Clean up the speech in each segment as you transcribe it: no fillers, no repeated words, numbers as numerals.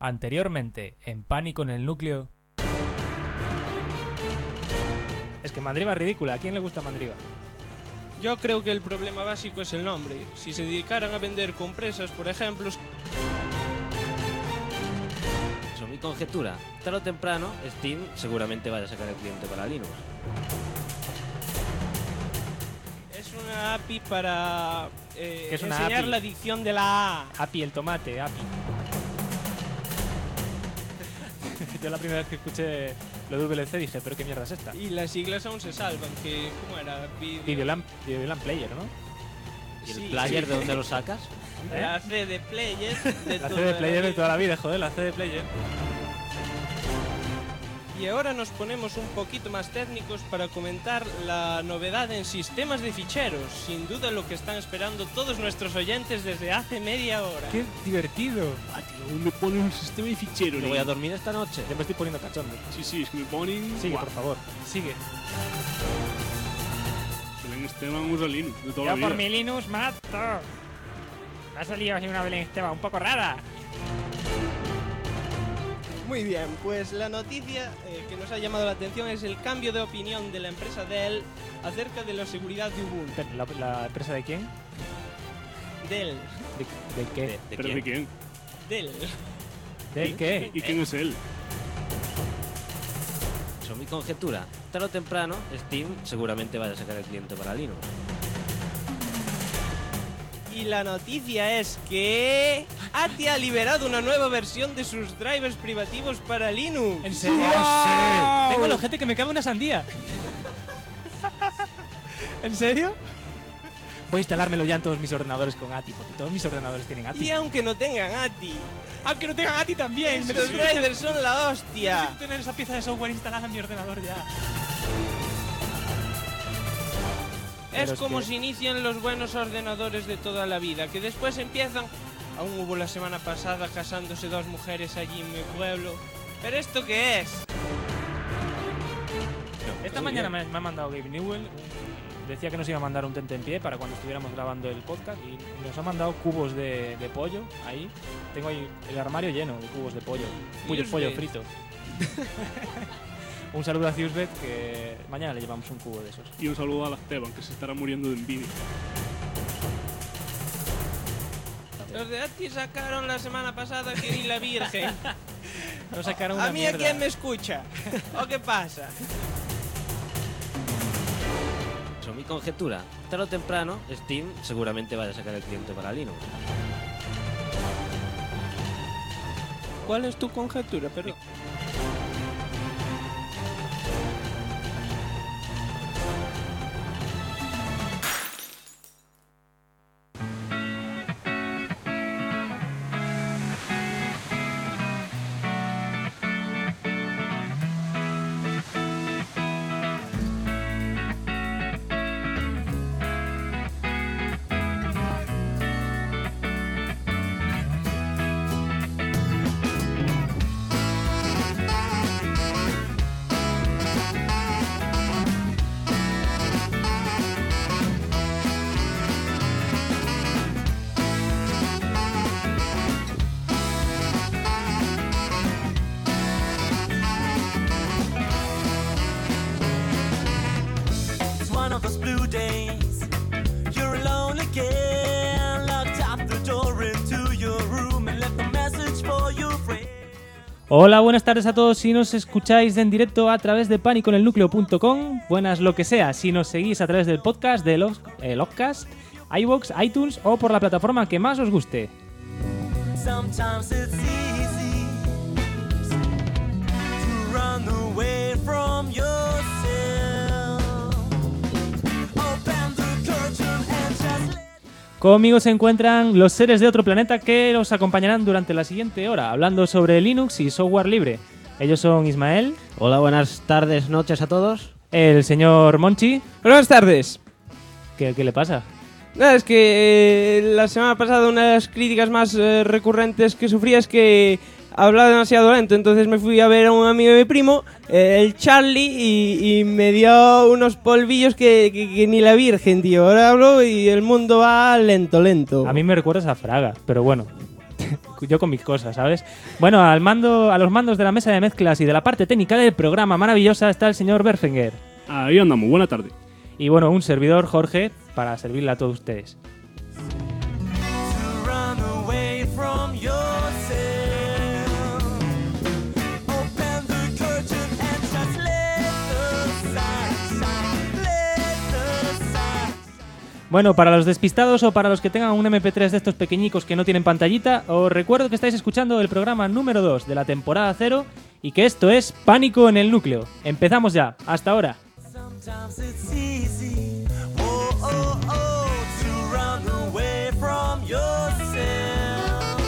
Anteriormente, en Pánico en el Núcleo. Es que Mandriva es ridícula. ¿A quién le gusta Mandriva? Yo creo que el problema básico es el nombre. Si se dedicaran a vender compresas, por ejemplo... Eso, mi conjetura. Tarde o temprano, Steam seguramente vaya a sacar el cliente para Linux. Es una API para es una enseñar API? la dicción de la A. Api, el tomate, Api. Yo la primera vez que escuché lo de VLC dije, ¿pero qué mierda es esta? Y las siglas aún se salvan, que... ¿Cómo era? Videoland Player, ¿no? ¿Y el Sí, player sí. de dónde lo sacas? La C de Player. La CD Player de toda la vida, joder, la CD Player. Y ahora nos ponemos un poquito más técnicos para comentar la novedad en sistemas de ficheros. Sin duda lo que están esperando todos nuestros oyentes desde hace media hora. ¡Qué divertido! Ah, tío, me ponen un sistema de ficheros. ¿Me voy a dormir esta noche? Ya me estoy poniendo cachondo. Sí, es que me ponen... Sigue, Buah, por favor. Sigue. Belén Esteban usa Linux de toda Yo la vida. por mi Linux mato. Ha salido así una Belén Esteban un poco rara. Muy bien, pues la noticia que nos ha llamado la atención es el cambio de opinión de la empresa Dell acerca de la seguridad de Ubuntu. ¿La empresa de quién? Dell. ¿De qué? ¿De ¿Pero quién? de quién? Dell. ¿De qué? ¿Y quién es él? Eso, mi conjetura. Tarde o temprano, Steam seguramente vaya a sacar el cliente para Linux. Y la noticia es que ATI ha liberado una nueva versión de sus drivers privativos para Linux. ¿En serio? ¡Wow! Tengo el ojete que me cabe una sandía. ¿En serio? Voy a instalármelo ya en todos mis ordenadores con ATI, porque todos mis ordenadores tienen ATI. Y aunque no tengan ATI, Aunque no tengan ATI también. estos drivers son la hostia. Necesito tener esa pieza de software instalada en mi ordenador ya. Es Pero es como que- se inician los buenos ordenadores de toda la vida, que después empiezan... Aún hubo la semana pasada casándose dos mujeres allí en mi pueblo. ¿Pero esto qué es? Esta mañana me ha mandado Gabe Newell. Decía que nos iba a mandar un tentempié para cuando estuviéramos grabando el podcast y nos ha mandado cubos de pollo ahí. Tengo ahí el armario lleno de cubos de pollo. Pollo Ciusbet. frito. Un saludo a Ciusbet, que mañana le llevamos un cubo de esos. Y un saludo a la Esteban, que se estará muriendo de envidia. Los de ATI sacaron la semana pasada que ni la Virgen. Nos sacaron una ¿A mí mierda. a quién me escucha? ¿O qué pasa? Eso, mi conjetura. Tarde o temprano, Steam seguramente vaya a sacar el cliente para Linux. ¿Cuál es tu conjetura? Pero... It's one of those blue days. You're alone again. Locked up the door into your room and left a message for your friend. Hola, buenas tardes a todos si nos escucháis en directo a través de paniconelnucleo.com. Buenas lo que sea, si nos seguís a través del podcast de Logcast, iVoox, iTunes o por la plataforma que más os guste. Sometimes it's easy to run away from yourself. Open the curtain and just let Conmigo se encuentran los seres de otro planeta que os acompañarán durante la siguiente hora, hablando sobre Linux y software libre. Ellos son Ismael, Hola, buenas tardes, noches a todos. el señor Monchi. Buenas tardes. ¿Qué le pasa? Nada, es que la semana pasada una de las críticas más recurrentes que sufría es que hablaba demasiado lento, entonces me fui a ver a un amigo de mi primo, el Charlie, y me dio unos polvillos que ni la Virgen, tío. Ahora hablo y el mundo va lento. A mí me recuerdas a Fraga, pero bueno. yo con mis cosas, ¿sabes? Bueno, a los mandos de la mesa de mezclas y de la parte técnica del programa maravillosa está el señor Berfinger. Ahí andamos, buena tarde. Y bueno, un servidor, Jorge, para servirle a todos ustedes. To run away from yourself. Open the curtain and just let the sunshine, let the sunshine. Bueno, para los despistados o para los que tengan un MP3 de estos pequeñicos que no tienen pantallita, os recuerdo que estáis escuchando el programa número 2 de la temporada 0 y que esto es Pánico en el Núcleo. Empezamos ya. Hasta ahora. Sometimes it's easy, to run away from yourself.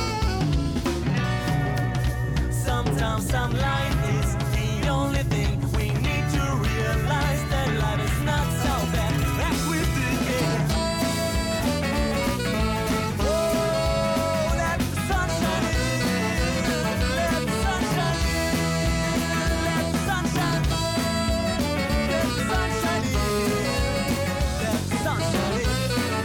Sometimes some light is the only thing we need to realize that life is not so bad as we think it. Oh, let the sunshine in, let the sunshine in, let the sunshine in. Let the sunshine in. Let the sunshine in.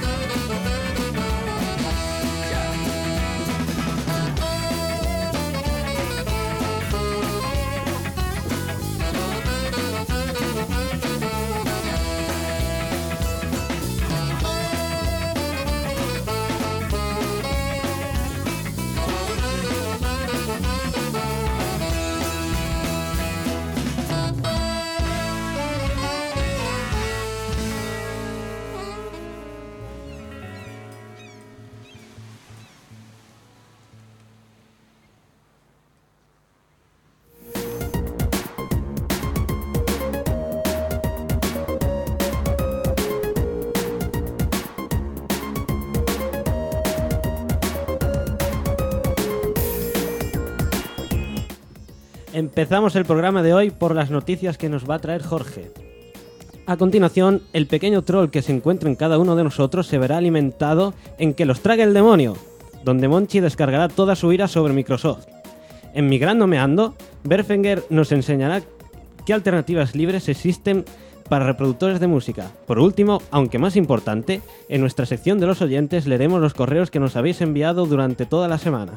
Empezamos el programa de hoy por las noticias que nos va a traer Jorge. A continuación, el pequeño troll que se encuentra en cada uno de nosotros se verá alimentado en Que los trague el demonio, donde Monchi descargará toda su ira sobre Microsoft. En Migrando Meando, Berfinger nos enseñará qué alternativas libres existen para reproductores de música. Por último, aunque más importante, en nuestra sección de los oyentes leeremos los correos que nos habéis enviado durante toda la semana.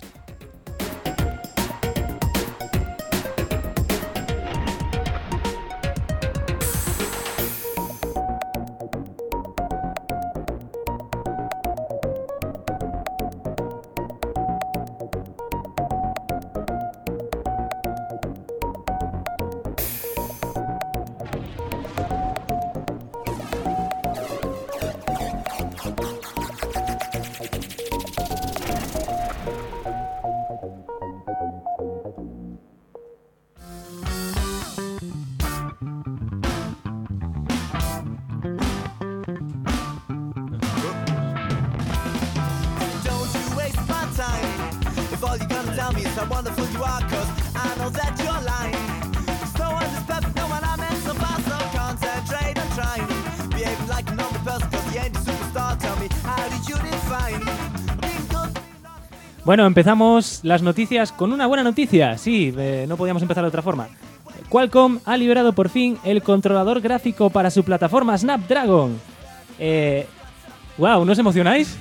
Don't you waste my time. If all you're gonna tell me is how wonderful you are, 'cause I know that you're lying. 'Cause no one is perfect, no one I meant so far, so concentrate on trying. Behaving like a normal person, 'cause you ain't a superstar. Tell me, how did you define being good? Bueno, empezamos las noticias con una buena noticia. Sí, no podíamos empezar de otra forma. Qualcomm ha liberado por fin el controlador gráfico para su plataforma Snapdragon. Wow, ¿no os emocionáis?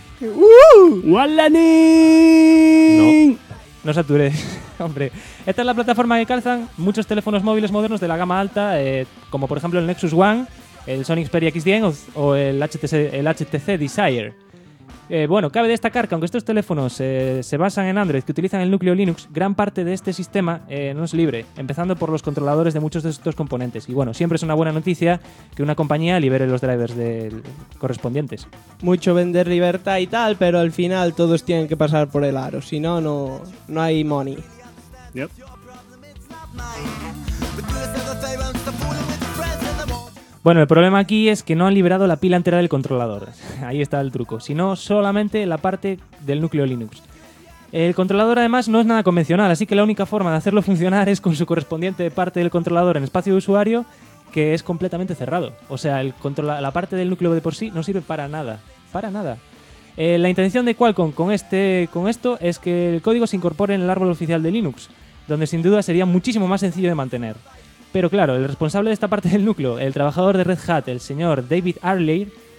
¡Walanin! No saturéis, hombre. Esta es la plataforma que calzan muchos teléfonos móviles modernos de la gama alta, como por ejemplo el Nexus One, el Sony Xperia XD o el HTC Desire. Bueno, cabe destacar que aunque estos teléfonos se basan en Android, que utilizan el núcleo Linux, gran parte de este sistema no es libre, empezando por los controladores de muchos de estos componentes. Y bueno, siempre es una buena noticia que una compañía libere los drivers correspondientes. Mucho vender libertad y tal, pero al final todos tienen que pasar por el aro, si no, no hay money. Yep. Bueno, el problema aquí es que no han liberado la pila entera del controlador. Ahí está el truco. Sino solamente la parte del núcleo Linux. El controlador además no es nada convencional, así que la única forma de hacerlo funcionar es con su correspondiente parte del controlador en espacio de usuario, que es completamente cerrado. O sea, la parte del núcleo de por sí no sirve para nada. Para nada. La intención de Qualcomm con esto es que el código se incorpore en el árbol oficial de Linux, donde sin duda sería muchísimo más sencillo de mantener. Pero claro, el responsable de esta parte del núcleo, el trabajador de Red Hat, el señor David Arley,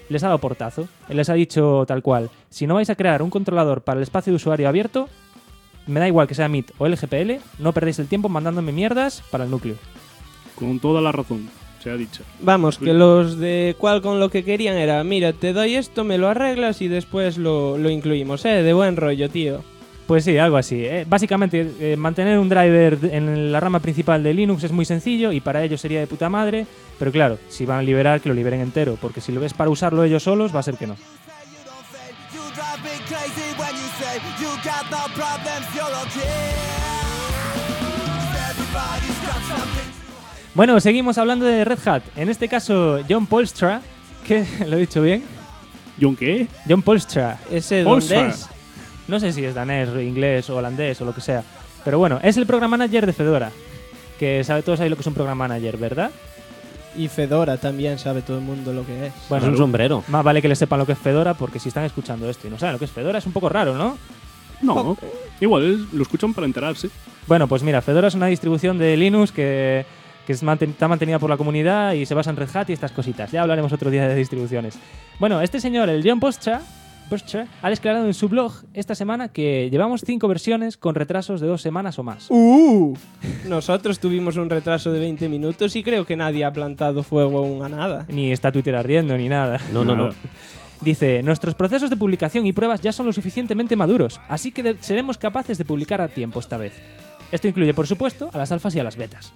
les ha dado portazo. Les ha dicho tal cual, si no vais a crear un controlador para el espacio de usuario abierto, me da igual que sea MIT o LGPL, no perdéis el tiempo mandándome mierdas para el núcleo. Con toda la razón, se ha dicho. Vamos, que los de Qualcomm lo que querían era, mira, te doy esto, me lo arreglas y después lo incluimos, de buen rollo, tío. Pues sí, algo así. Básicamente, mantener un driver en la rama principal de Linux es muy sencillo y para ellos sería de puta madre, pero claro, si van a liberar, que lo liberen entero, porque si lo ves para usarlo ellos solos, va a ser que no. You drive me crazy when you say you got no problems, you're okay. Everybody's got something. Bueno, seguimos hablando de Red Hat. En este caso, John Polstra, que lo he dicho bien. ¿John qué? John Polstra. ¿Ese Polstra. dónde es? No sé si es danés, inglés, holandés o lo que sea. Pero bueno, es el program manager de Fedora. Que todos sabéis lo que es un program manager, ¿verdad? Y Fedora también sabe todo el mundo lo que es. Bueno, es un sombrero. Más vale que les sepan lo que es Fedora, porque si están escuchando esto y no saben lo que es Fedora, es un poco raro, ¿no? No, igual lo escuchan para enterarse. Bueno, pues mira, Fedora es una distribución de Linux que está mantenida por la comunidad y se basa en Red Hat y estas cositas. Ya hablaremos otro día de distribuciones. Bueno, este señor, el John Polstra, ha declarado en su blog esta semana que llevamos 5 versiones con retrasos de 2 semanas o más. Nosotros tuvimos un retraso de 20 minutos y creo que nadie ha plantado fuego aún a nada. Ni está Twitter ardiendo ni nada. No. Dice, nuestros procesos de publicación y pruebas ya son lo suficientemente maduros, así que seremos capaces de publicar a tiempo esta vez. Esto incluye, por supuesto, a las alfas y a las betas.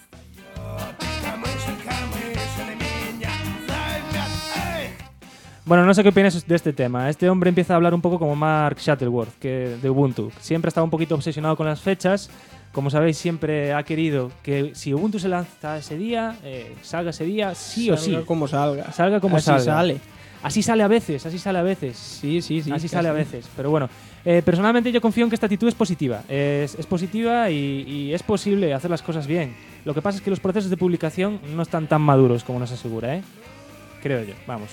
Bueno, no sé qué opinas de este tema. Este hombre empieza a hablar un poco como Mark Shuttleworth, de Ubuntu. Siempre ha estado un poquito obsesionado con las fechas. Como sabéis, siempre ha querido que si Ubuntu se lanza ese día, salga ese día, sí o sí. Salga como salga. Salga como Así salga. sale. Así sale a veces. Sí. Así sale a veces. Pero bueno, personalmente yo confío en que esta actitud es positiva. Es positiva y es posible hacer las cosas bien. Lo que pasa es que los procesos de publicación no están tan maduros como nos asegura, ¿eh? Creo yo. Vamos.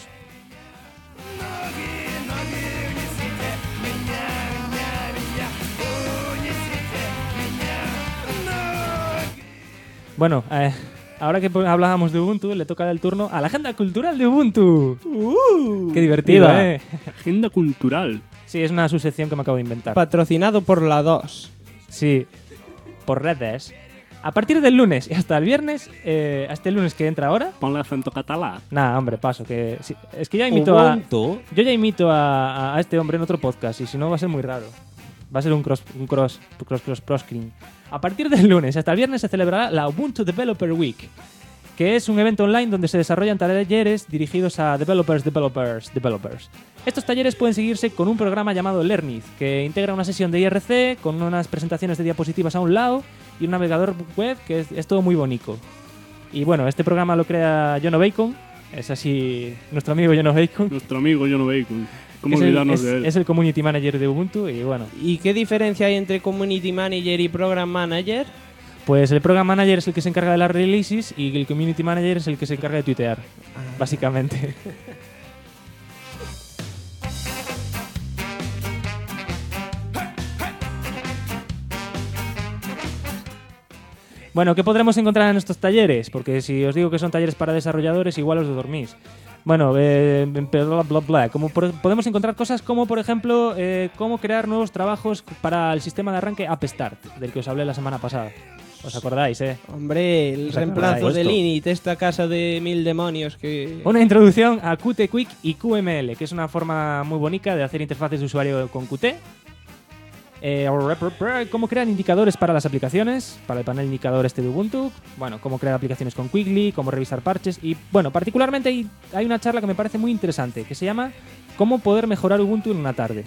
Bueno, ahora que hablábamos de Ubuntu, le toca el turno a la agenda cultural de Ubuntu. ¡Qué divertido, Viva. Agenda cultural. Sí, es una subsección que me acabo de inventar. Patrocinado por la 2. Sí, por redes. A partir del lunes y hasta el viernes, hasta el lunes que entra ahora. Ponle acento catalán. Nah, hombre, paso. Que sí, es que ya imito Ubuntu. Yo ya imito a este hombre en otro podcast y si no va a ser muy raro. Va a ser un cross screen. A partir del lunes hasta el viernes se celebrará la Ubuntu Developer Week, que es un evento online donde se desarrollan talleres dirigidos a developers. Estos talleres pueden seguirse con un programa llamado Learnith, que integra una sesión de IRC con unas presentaciones de diapositivas a un lado y un navegador web que es todo muy bonito. Y bueno, este programa lo crea Jono Bacon, es así nuestro amigo Jono Bacon. Nuestro amigo Jono Bacon. ¿Cómo Es olvidarnos de él? es el community manager de Ubuntu y bueno, ¿Y qué diferencia hay entre Community Manager y Program Manager? pues el program manager es el que se encarga de las releases y el community manager es el que se encarga de tuitear, básicamente. Bueno, ¿qué podremos encontrar en estos talleres? Porque si os digo que son talleres para desarrolladores, igual os dormís. Bueno, bla, bla, bla. Podemos encontrar cosas como, por ejemplo, cómo crear nuevos trabajos para el sistema de arranque AppStart, del que os hablé la semana pasada. ¿Os acordáis, Hombre, el ¿Os reemplazo acordáis? del init, esta casa de 1000 demonios que... Una introducción a Qt Quick y QML, que es una forma muy bonita de hacer interfaces de usuario con Qt. Cómo crear indicadores para las aplicaciones, para el panel indicador este de Ubuntu. Bueno, cómo crear aplicaciones con Quickly, cómo revisar parches. Y bueno, particularmente hay una charla que me parece muy interesante, que se llama Cómo poder mejorar Ubuntu en una tarde.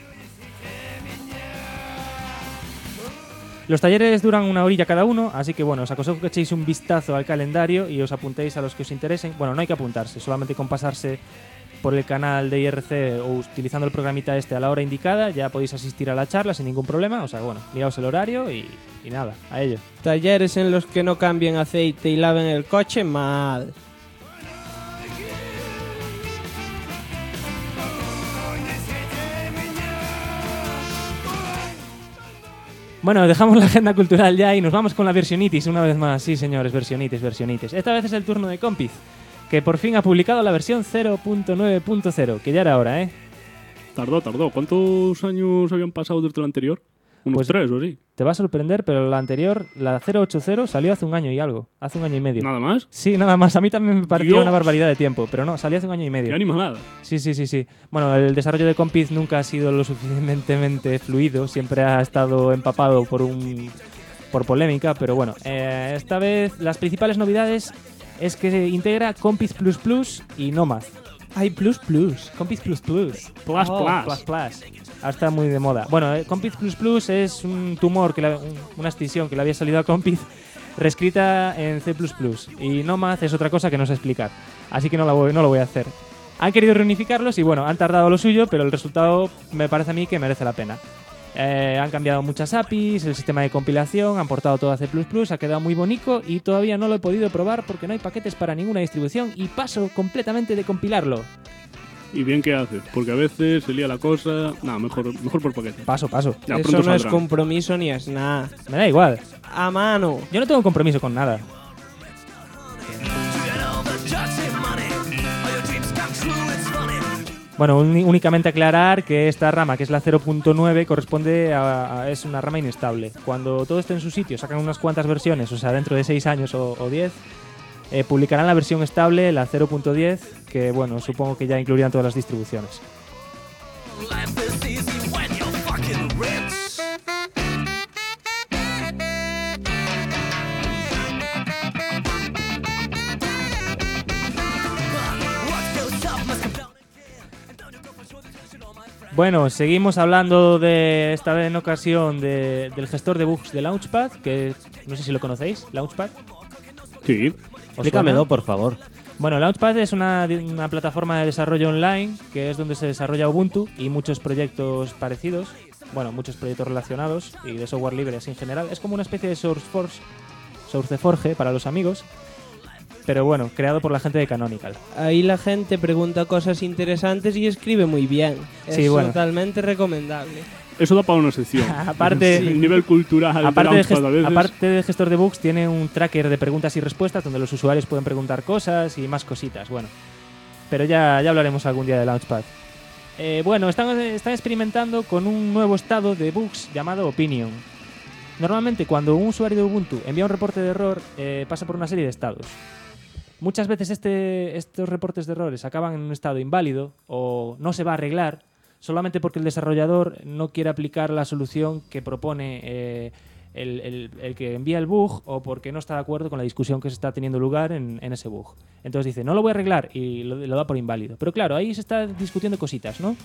Los talleres duran 1 horilla cada uno, así que bueno, os aconsejo que echéis un vistazo al calendario y os apuntéis a los que os interesen. Bueno, no hay que apuntarse, solamente con pasarse por el canal de IRC o utilizando el programita este a la hora indicada, ya podéis asistir a la charla sin ningún problema. O sea, bueno, miraos el horario y nada, a ello. Talleres en los que no cambien aceite y laven el coche, mal. Bueno, dejamos la agenda cultural ya y nos vamos con la versionitis una vez más. Sí, señores, versionitis. Esta vez es el turno de Compiz, que por fin ha publicado la versión 0.9.0, que ya era hora, ¿eh? Tardó. ¿Cuántos años habían pasado desde la anterior? Unos Pues- 3 o sí. Te va a sorprender, pero la anterior, la 0.80, salió hace un año y algo, hace un año y medio. ¿Nada más? Sí, nada más. A mí también me pareció Dios. una barbaridad de tiempo, pero no, salió hace un año y medio. Qué animalada. Sí. Bueno, el desarrollo de Compiz nunca ha sido lo suficientemente fluido, siempre ha estado empapado por polémica, pero bueno, esta vez las principales novedades es que integra Compiz++ y Nomad. Hay plus. Compiz++. Plus. Plus. Ahora está muy de moda. Bueno, Compiz++ es un tumor, una extinción que le había salido a Compiz, reescrita en C++. Y Nomad es otra cosa que no sé explicar. Así que no lo voy a hacer. Han querido reunificarlos y bueno, han tardado lo suyo, pero el resultado me parece a mí que merece la pena. Han cambiado muchas APIs, el sistema de compilación, han portado todo a C++, ha quedado muy bonito y todavía no lo he podido probar porque no hay paquetes para ninguna distribución y paso completamente de compilarlo. ¿Y bien qué haces? Porque a veces se lía la cosa. Nada, mejor por paquete. Paso. Ya Eso pronto no es saldrá. compromiso ni es nada. Me da igual. A mano. Yo no tengo compromiso con nada. Bueno, únicamente aclarar que esta rama, que es la 0.9, corresponde es una rama inestable. Cuando todo esté en su sitio, sacan unas cuantas versiones, o sea, dentro de 6 años o 10, publicarán la versión estable, la 0.10, que bueno, supongo que ya incluirán todas las distribuciones. Bueno, seguimos hablando de esta vez en ocasión del gestor de bugs de Launchpad, que no sé si lo conocéis, Launchpad. Sí. ¿Os Explícamelo, suena? por favor. Bueno, Launchpad es una plataforma de desarrollo online que es donde se desarrolla Ubuntu y muchos proyectos parecidos, bueno, muchos proyectos relacionados y de software libre así en general. Es como una especie de SourceForge para los amigos, pero bueno, creado por la gente de Canonical. Ahí la gente pregunta cosas interesantes y escribe muy bien. Sí, es bueno. totalmente recomendable. Eso da para una sección. Aparte- El nivel cultural Aparte de de, Launchpad a veces. aparte de gestor de bugs, tiene un tracker de preguntas y respuestas donde los usuarios pueden preguntar cosas y más cositas. Bueno, pero ya hablaremos algún día de Launchpad. Bueno, están experimentando con un nuevo estado de bugs llamado Opinion. Normalmente, cuando un usuario de Ubuntu envía un reporte de error, pasa por una serie de estados. Muchas veces estos reportes de errores acaban en un estado inválido o no se va a arreglar solamente porque el desarrollador no quiere aplicar la solución que propone el que envía el bug o porque no está de acuerdo con la discusión que se está teniendo lugar en ese bug. Entonces dice, no lo voy a arreglar y lo da por inválido. Pero claro, ahí se está discutiendo cositas, ¿no?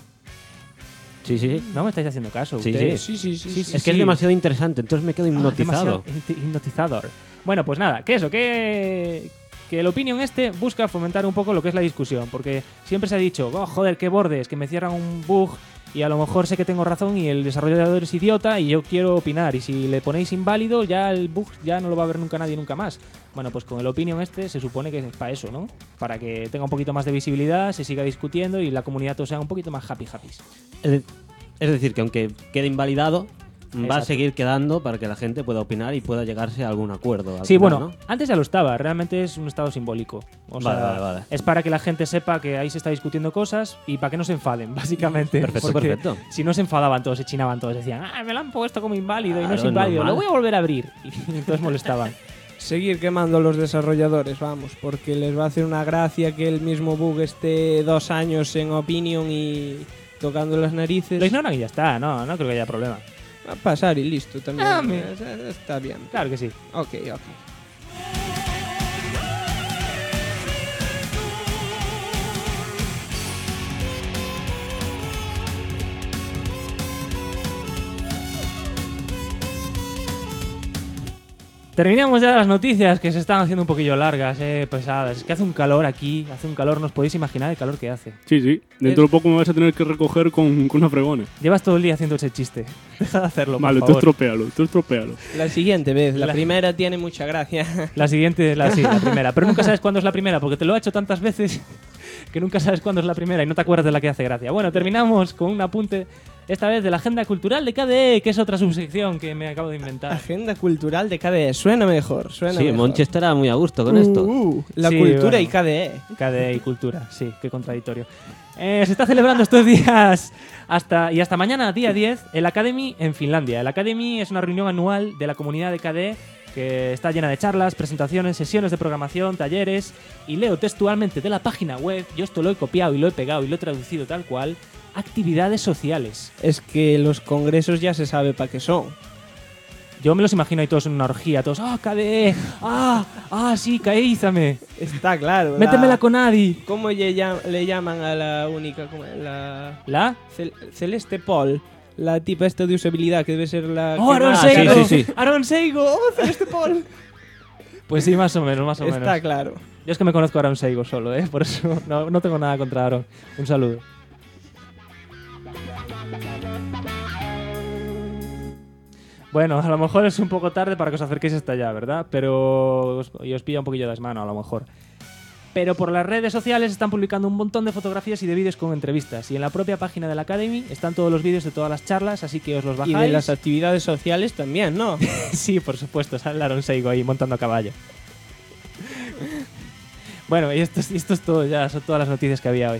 Sí. No me estáis haciendo caso. Sí, ustedes. Sí. Es que es demasiado interesante, entonces me quedo hipnotizado. Demasiado hipnotizador. Bueno, pues nada, que el Opinion busca fomentar un poco lo que es la discusión, porque siempre se ha dicho, oh, joder, qué bordes, que me cierran un bug y a lo mejor sé que tengo razón y el desarrollador es idiota y yo quiero opinar, y si le ponéis inválido ya el bug ya no lo va a ver nunca nadie nunca más. Bueno, pues con el Opinion se supone que es para eso, ¿no? Para que tenga un poquito más de visibilidad, se siga discutiendo y la comunidad todo sea un poquito más happy. Es decir, que aunque quede invalidado, va a Exacto. seguir quedando para que la gente pueda opinar y pueda llegarse a algún acuerdo. al Sí, final, bueno, ¿no? antes ya lo estaba, realmente es un estado simbólico. O Vale, sea, vale. es para que la gente sepa que ahí se está discutiendo cosas y para que no se enfaden, básicamente. Perfecto, Porque perfecto. Si no se enfadaban todos, se chinaban todos, decían, me lo han puesto como inválido y no es Claro, inválido, normal. lo voy a volver a abrir. Y entonces molestaban. Seguir quemando a los desarrolladores, vamos, porque les va a hacer una gracia que el mismo bug esté 2 años en Opinion y tocando las narices. Lo ignoran y ya está, no creo que haya problema. Va a pasar y listo también. Ah, Está bien. Claro que sí. Ok. Terminamos ya las noticias que se están haciendo un poquillo largas, pesadas. Es que hace un calor aquí, hace un calor, no os podéis imaginar el calor que hace. Sí. Dentro de poco me vas a tener que recoger con una fregona. Llevas todo el día haciendo ese chiste. Deja de hacerlo, Vale, por tú favor. estropéalo. La siguiente vez, la La- primera tiene mucha gracia. La siguiente, la primera. Pero nunca sabes cuándo es la primera, porque te lo ha hecho tantas veces que nunca sabes cuándo es la primera y no te acuerdas de la que hace gracia. Bueno, terminamos con un apunte esta vez de la Agenda Cultural de KDE, que es otra subsección que me acabo de inventar. Agenda cultural de KDE. Suena mejor, suena Sí, mejor. Monchi estará muy a gusto con esto. La Sí, cultura bueno. y KDE. KDE y cultura, sí, qué contradictorio. Se está celebrando estos días hasta mañana, día 10, el Academy en Finlandia. El Academy es una reunión anual de la comunidad de KDE que está llena de charlas, presentaciones, sesiones de programación, talleres, y leo textualmente de la página web, yo esto lo he copiado y lo he pegado y lo he traducido tal cual, actividades sociales. Es que los congresos ya se sabe para qué son. Yo me los imagino ahí todos en una orgía, todos, KDE, sí, caízame, Está claro. métemela con Adi. ¿Cómo le llaman a la única? ¿Cómo es? ¿La? Celeste Paul. La tipa esta de usabilidad que debe ser la... ¡Oh, que Aaron más- Seigo! sí, sí, sí. ¡Aaron Seigo! ¡Oh, Celeste Paul! Pues sí, más o menos. Está claro. Yo es que me conozco a Aaron Seigo solo, por eso no tengo nada contra Aaron. Un saludo. Bueno, a lo mejor es un poco tarde para que os acerquéis hasta allá, ¿verdad? Pero os pilla un poquillo de mano, a lo mejor. Pero por las redes sociales están publicando un montón de fotografías y de vídeos con entrevistas. Y en la propia página de la Academy están todos los vídeos de todas las charlas, así que os los Y bajáis. de las actividades sociales también, ¿no? Sí, por supuesto, sale Aaron Seigo ahí montando a caballo. Bueno, y esto es todo ya, son todas las noticias que había hoy.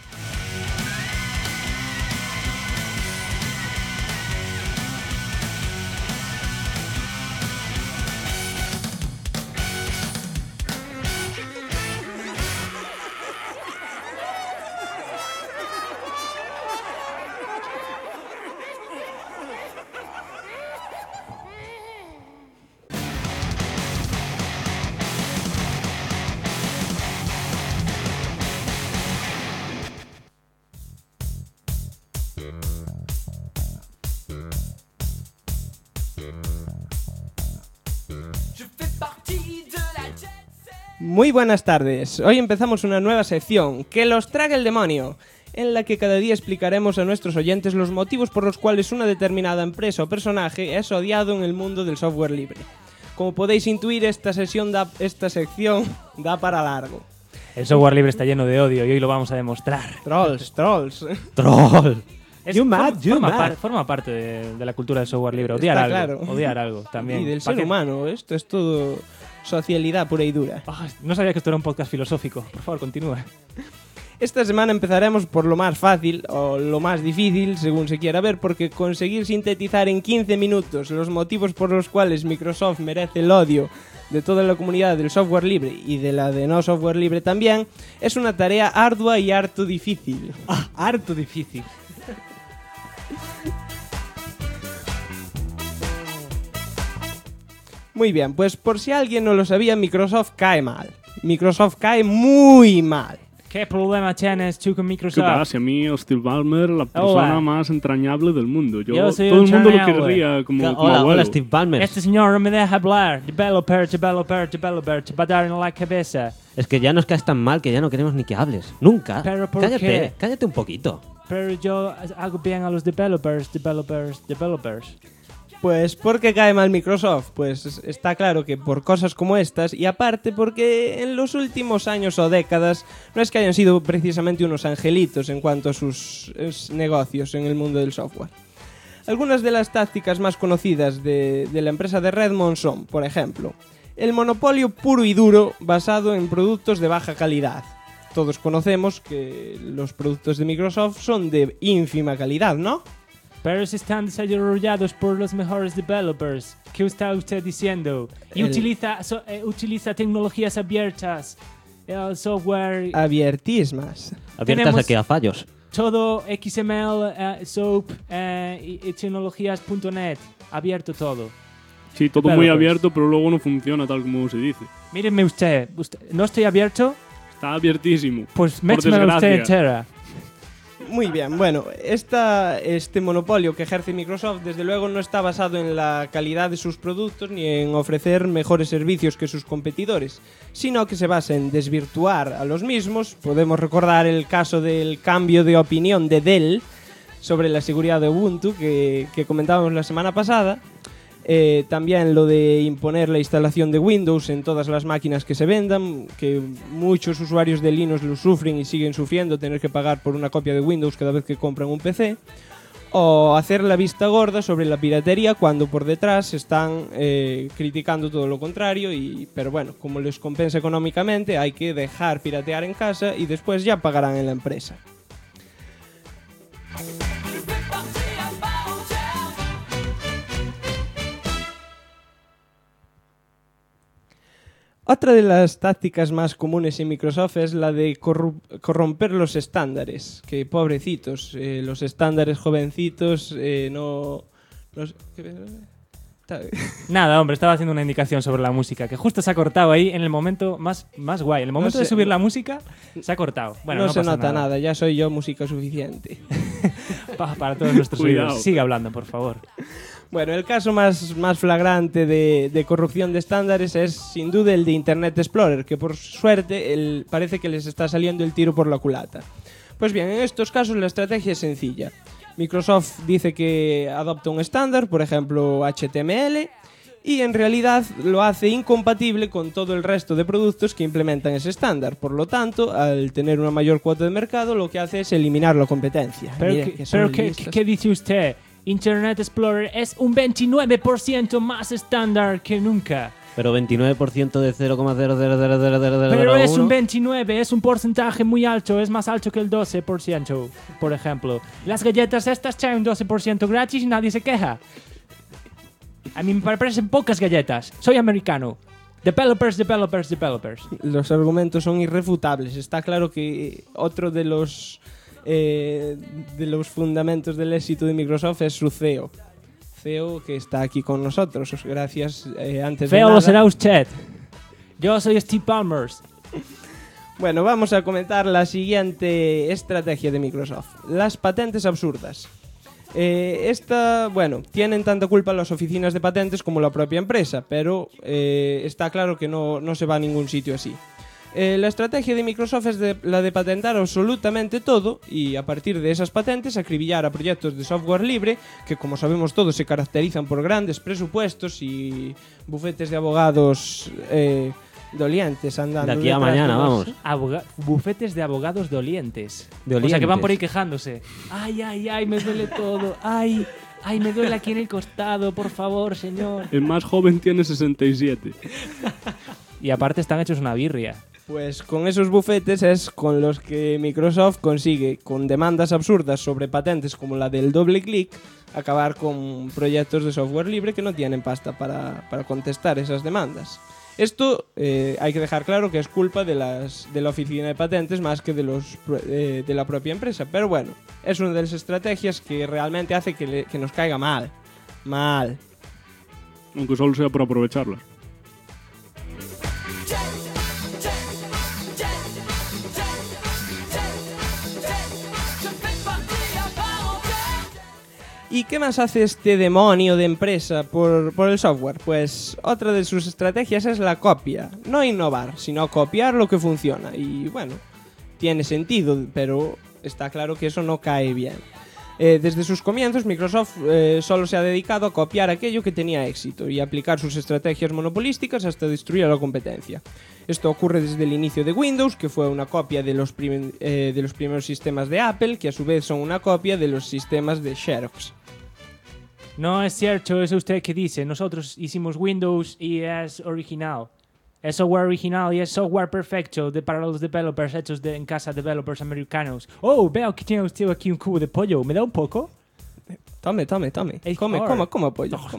Muy buenas tardes. Hoy empezamos una nueva sección, Que los trague el demonio, en la que cada día explicaremos a nuestros oyentes los motivos por los cuales una determinada empresa o personaje es odiado en el mundo del software libre. Como podéis intuir, esta sección da para largo. El software libre está lleno de odio y hoy lo vamos a demostrar. Trolls. ¡Troll! Es- forma parte de la cultura del software libre. Odiar Está algo. claro. Odiar algo también. Y del ¿Pa' ser qué? humano. Esto es todo socialidad pura y dura. No sabía que esto era un podcast filosófico. Por favor, continúa. Esta semana empezaremos por lo más fácil o lo más difícil, según se quiera ver, porque conseguir sintetizar en 15 minutos los motivos por los cuales Microsoft merece el odio de toda la comunidad del software libre y de la de no software libre también, es una tarea ardua y harto difícil. Harto difícil. Muy bien, pues por si alguien no lo sabía, Microsoft cae mal. Microsoft cae muy mal. ¿Qué problema tienes tú con ¿Qué Microsoft? pasa? A mí, Steve Ballmer, la persona Hola. más entrañable del mundo. Yo soy todo el mundo lo entrañable. querría como Hola, abuelo. hola, Steve Ballmer. Este señor no me deja hablar. Developer, va a dar en la cabeza. Es que ya nos caes tan mal que ya no queremos ni que hables. Nunca. ¿Pero por cállate, qué? cállate un poquito. Pero yo hago bien a los developers. Pues ¿por qué cae mal Microsoft? Pues está claro que por cosas como estas, y aparte porque en los últimos años o décadas no es que hayan sido precisamente unos angelitos en cuanto a sus negocios en el mundo del software. Algunas de las tácticas más conocidas de la empresa de Redmond son, por ejemplo, el monopolio puro y duro basado en productos de baja calidad. Todos conocemos que los productos de Microsoft son de ínfima calidad, ¿no? Pero si están desarrollados por los mejores developers. ¿Qué está usted diciendo? Y utiliza tecnologías abiertas. El software. Abiertismas. Abiertas Tenemos- a que a fallos. Todo XML, SOAP y tecnologías.net. Abierto todo. Sí, todo muy Developers. abierto, pero luego no funciona tal como se dice. Mírenme usted. ¿No estoy abierto? Está abiertísimo. Pues Por métemela usted desgracia. entera. Muy bien, bueno, este monopolio que ejerce Microsoft desde luego no está basado en la calidad de sus productos ni en ofrecer mejores servicios que sus competidores, sino que se basa en desvirtuar a los mismos. Podemos recordar el caso del cambio de opinión de Dell sobre la seguridad de Ubuntu que comentábamos la semana pasada. También lo de imponer la instalación de Windows en todas las máquinas que se vendan, que muchos usuarios de Linux lo sufren y siguen sufriendo tener que pagar por una copia de Windows cada vez que compran un PC. o hacer la vista gorda sobre la piratería cuando por detrás están criticando todo lo contrario. Pero bueno, como les compensa económicamente, hay que dejar piratear en casa y después ya pagarán en la empresa. Otra de las tácticas más comunes en Microsoft es la de corromper los estándares. Que pobrecitos, los estándares jovencitos no... Nada, hombre, estaba haciendo una indicación sobre la música, que justo se ha cortado ahí en el momento más guay. En el momento de subir la música, se ha cortado. Bueno, no se pasa nota nada, ya soy yo música suficiente. Para todos nuestros Cuidado. oídos. Sigue hablando, por favor. Bueno, el caso más flagrante de corrupción de estándares es sin duda el de Internet Explorer, que por suerte parece que les está saliendo el tiro por la culata. Pues bien, en estos casos la estrategia es sencilla. Microsoft dice que adopta un estándar, por ejemplo HTML, y en realidad lo hace incompatible con todo el resto de productos que implementan ese estándar. Por lo tanto, al tener una mayor cuota de mercado, lo que hace es eliminar la competencia. Mire, que son listos. ¿qué dice usted? Internet Explorer es un 29% más estándar que nunca. Pero 29% de 0,0000001. Pero es un 29, es un porcentaje muy alto, es más alto que el 12%, por ejemplo. Las galletas estas traen un 12% gratis y nadie se queja. A mí me parecen pocas galletas. Soy americano. Developers. Los argumentos son irrefutables. Está claro que otro de los fundamentos del éxito de Microsoft es su CEO. CEO que está aquí con nosotros. Gracias. Antes de Feo nada, lo será usted. Yo soy Steve Palmers. Bueno, vamos a comentar la siguiente estrategia de Microsoft. Las patentes absurdas. Tienen tanta culpa las oficinas de patentes como la propia empresa, pero está claro que no se va a ningún sitio así. La estrategia de Microsoft es la de patentar absolutamente todo y a partir de esas patentes acribillar a proyectos de software libre que, como sabemos todos, se caracterizan por grandes presupuestos y bufetes de abogados dolientes andando. De aquí a detrás mañana, de los- vamos. Bufetes de abogados dolientes. Dolientes. O sea, que van por ahí quejándose. Ay, me duele todo. Ay, me duele aquí en el costado, por favor, señor. El más joven tiene 67. Y aparte están hechos una birria. Pues con esos bufetes es con los que Microsoft consigue, con demandas absurdas sobre patentes como la del doble clic, acabar con proyectos de software libre que no tienen pasta para contestar esas demandas. Esto hay que dejar claro que es culpa de la oficina de patentes más que de la propia empresa. Pero bueno, es una de las estrategias que realmente hace que nos caiga mal. Mal. Aunque solo sea por aprovecharlas. ¿Y qué más hace este demonio de empresa por el software? Pues otra de sus estrategias es la copia. No innovar, sino copiar lo que funciona. Y bueno, tiene sentido, pero está claro que eso no cae bien. Desde sus comienzos, Microsoft solo se ha dedicado a copiar aquello que tenía éxito y aplicar sus estrategias monopolísticas hasta destruir a la competencia. Esto ocurre desde el inicio de Windows, que fue una copia de los primeros sistemas de Apple, que a su vez son una copia de los sistemas de Xerox. No es cierto eso usted que dice. Nosotros hicimos Windows y es original. Es software original y es software perfecto para los developers hechos en casa, developers americanos. Oh, veo que tiene usted aquí un cubo de pollo. ¿Me da un poco? Tome. Ey, Come pollo.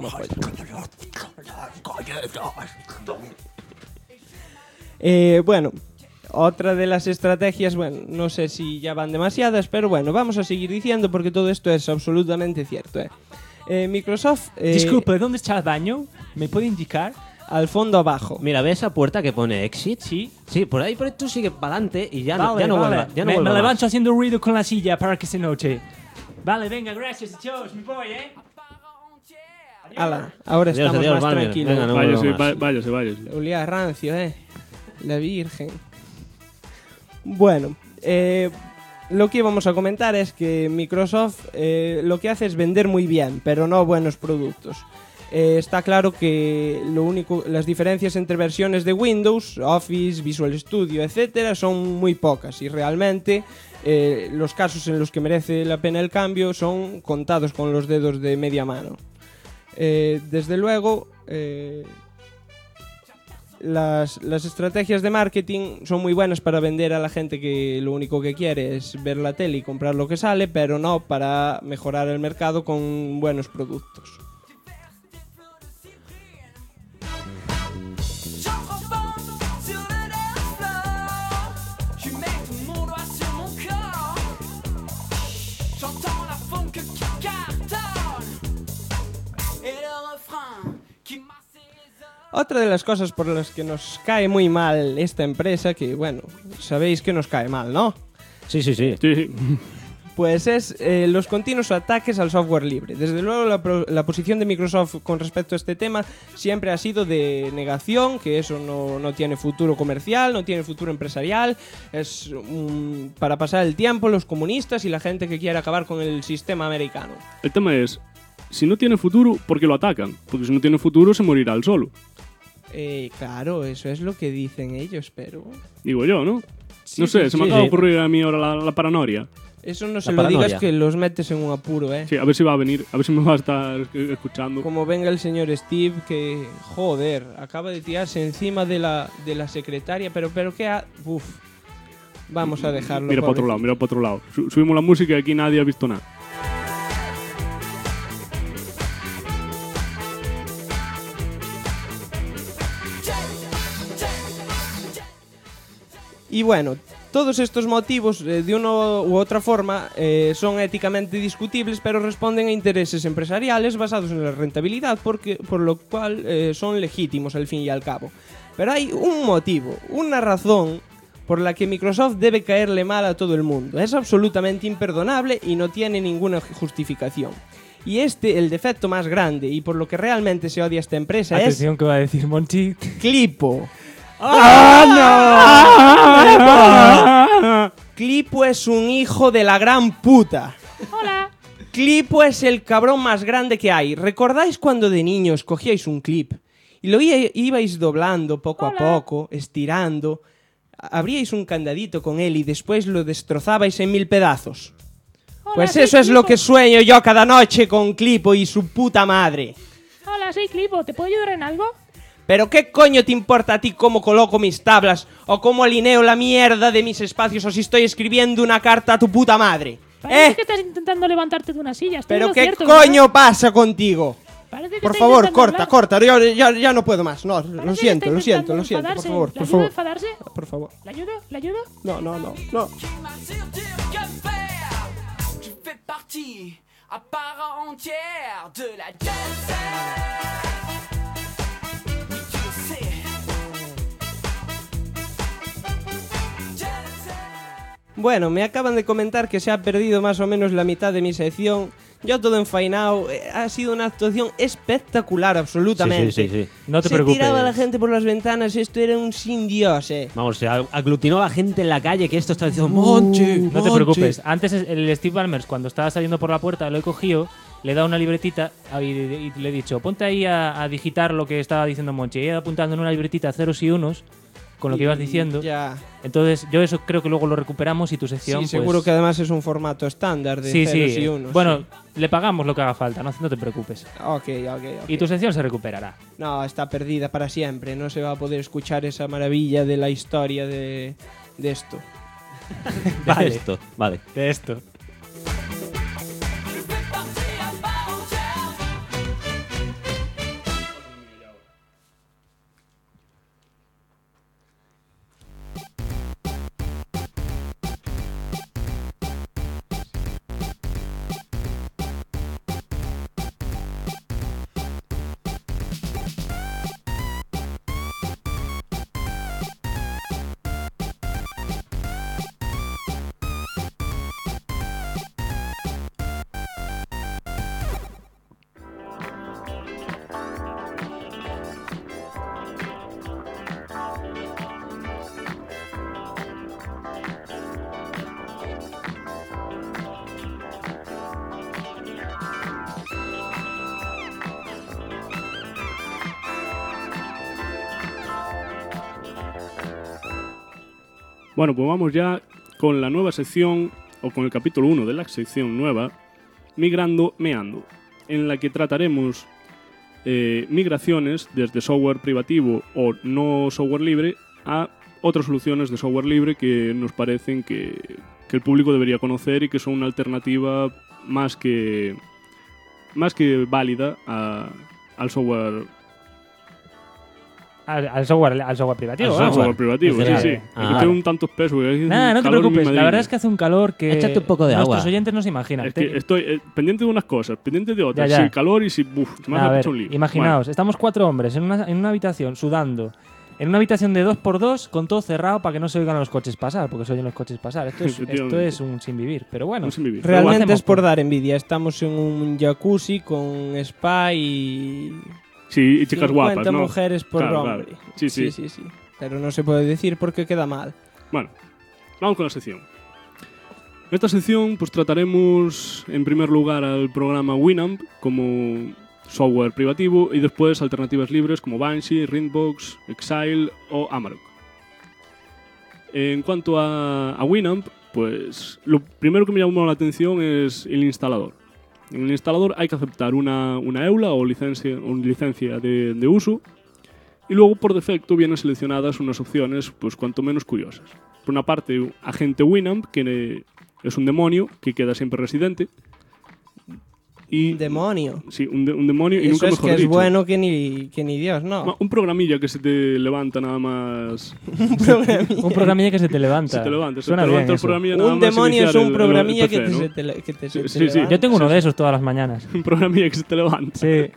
Bueno, otra de las estrategias, bueno, no sé si ya van demasiadas, pero bueno, vamos a seguir diciendo porque todo esto es absolutamente cierto. Microsoft... Disculpe, ¿dónde está el baño? ¿Me puede indicar? Al fondo abajo. Mira, ¿ves esa puerta que pone exit? Sí. Sí, por ahí tú sigue para adelante y ya Vale, no vale. vuelva. Ya no me vuelva más. levanto haciendo ruido con la silla para que se note. Vale, venga, gracias, chicos. Me voy, Ala, ahora Adiós, estamos adiós, más Balmer. tranquilos. Venga, no Váyase, vuelva más. váyase. Olía a rancio, La Virgen. Bueno, lo que íbamos a comentar es que Microsoft lo que hace es vender muy bien, pero no buenos productos. Está claro que las diferencias entre versiones de Windows, Office, Visual Studio, etcétera, son muy pocas y realmente los casos en los que merece la pena el cambio son contados con los dedos de media mano. Desde luego, las estrategias de marketing son muy buenas para vender a la gente que lo único que quiere es ver la tele y comprar lo que sale, pero no para mejorar el mercado con buenos productos. J'entre sur le dance floor. Je mets mon doigt sur mon corps. J'entends la funk qui cartonne. Et le refrain qui masse les hommes. Otra de las cosas por las que nos cae muy mal esta empresa, que bueno, sabéis que nos cae mal, ¿no? Sí, sí, sí. Sí, sí. Pues es los continuos ataques al software libre. Desde luego la posición de Microsoft con respecto a este tema siempre ha sido de negación, que eso no tiene futuro comercial, no tiene futuro empresarial, es para pasar el tiempo los comunistas y la gente que quiere acabar con el sistema americano. El tema es, si no tiene futuro, ¿por qué lo atacan? Porque si no tiene futuro, se morirá él solo. Claro, eso es lo que dicen ellos, pero... Digo yo, ¿no? Sí, No sé, sí, se me sí, acaba de sí. ocurrir a mí ahora la paranoia. Eso no se La lo digas paranoia. que los metes en un apuro, ¿eh? Sí, a ver si va a venir, a ver si me va a estar escuchando. Como venga el señor Steve que, joder, acaba de tirarse encima de la secretaria, pero qué ha... Uf, vamos a dejarlo. Mira para otro lado, mira para otro lado. Subimos la música y aquí nadie ha visto nada. Y bueno, todos estos motivos, de una u otra forma, son éticamente discutibles, pero responden a intereses empresariales basados en la rentabilidad, por lo cual son legítimos al fin y al cabo. Pero hay un motivo, una razón por la que Microsoft debe caerle mal a todo el mundo. Es absolutamente imperdonable y no tiene ninguna justificación. Y el defecto más grande y por lo que realmente se odia esta empresa Atención que va a decir Monchi. es Clipo. Clipo es un hijo de la gran puta. Hola. Clipo es el cabrón más grande que hay. ¿Recordáis cuando de niños cogíais un clip y lo ibais doblando poco a poco, estirando, abríais un candadito con él y después lo destrozabais en 1000 pedazos? Pues eso es lo que sueño yo cada noche con Clipo y su puta madre. Hola, soy Clipo. ¿Te puedo ayudar en algo? ¿Pero qué coño te importa a ti cómo coloco mis tablas o cómo alineo la mierda de mis espacios o si estoy escribiendo una carta a tu puta madre? Parece que estás intentando levantarte de una silla. Estoy en ¿Pero lo qué cierto, coño ¿verdad? pasa contigo? Parece que Por está favor, intentando corta, hablar. ya no puedo más. No, Parece lo que siento, está lo siento, intentando por enfadarse. favor, ¿Le por ayudo a favor. enfadarse? Por favor. ¿Le ayudo? ¿Le ayudo? No. Qui m'attire, que faire? Je fais partie à part entière de la jet set. Oui, tu le sais. Jet set. Bueno, me acaban de comentar que se ha perdido más o menos la mitad de mi sección. Yo todo enfainado. Ha sido una actuación espectacular, absolutamente. Sí. No te se preocupes. tiraba la gente por las ventanas. Esto era un sin Dios, Vamos, se aglutinó a la gente en la calle que esto está diciendo Monchi. No te preocupes. Antes el Steve Ballmer, cuando estaba saliendo por la puerta, lo he cogido, le he dado una libretita y le he dicho, ponte ahí a digitar lo que estaba diciendo Monchi. Y he ido apuntando en una libretita ceros y unos con lo que ibas diciendo. Ya. Entonces, yo eso creo que luego lo recuperamos y tu sección. Sí, seguro pues, que además es un formato estándar de sí, ceros sí. y unos. Bueno, le pagamos lo que haga falta, no te preocupes. Ok. Y tu sección se recuperará. No, está perdida para siempre. No se va a poder escuchar esa maravilla de la historia de esto. Vale. Esto, vale. De esto. Je fais partie à part entière. Bueno, pues vamos ya con la nueva sección, o con el capítulo 1 de la sección nueva, Migrando Meando, en la que trataremos migraciones desde software privativo o no software libre a otras soluciones de software libre que nos parecen que el público debería conocer y que son una alternativa más que válida al software Al software privativo. Al al software privativo, en sí, general. sí. Ah, Es que vale. tengo un tanto peso. Nada, no te preocupes. La verdad es que hace un calor que Échate un poco de nuestros agua. oyentes no se imaginan. Es que estoy pendiente de unas cosas, pendiente de otras. Ya, ya. Si el calor y si... Uf, se me Nada, a hace ver, pecho un lío. imaginaos, estamos 4 hombres en una habitación sudando. En una habitación de 2x2 con todo cerrado para que no se oigan los coches pasar, porque se oyen los coches pasar. Esto Efectivamente. es un sin vivir. Pero bueno, Un sin vivir. Pero lo Realmente hacemos es por dar envidia. Estamos en un jacuzzi con spa y Sí, y chicas 50 guapas, ¿no? mujeres por Claro, hombre. claro. Sí, sí. sí. Pero no se puede decir porque queda mal. Bueno, vamos con la sección. En esta sección pues trataremos en primer lugar al programa Winamp como software privativo y después alternativas libres como Banshee, Rindbox, Exile o Amarok. En cuanto a Winamp, pues lo primero que me llamó la atención es el instalador. En el instalador hay que aceptar una EULA o licencia de uso. Y luego, por defecto, vienen seleccionadas unas opciones, pues cuanto menos curiosas. Por una parte, agente Winamp, que es un demonio que queda siempre residente. Y, Demonio. Sí, un demonio y Eso nunca es mejor que es dicho. bueno que ni Dios, ¿no? Un programilla que se te levanta nada más. un programilla que se te levanta. Se te levanta, Suena se te bien levanta el eso. programilla nada Un más demonio es iniciar un el programilla PC, que ¿no? te Sí, sí. levanta. Yo tengo uno de esos todas las mañanas. Un programilla que se te levanta. Sí.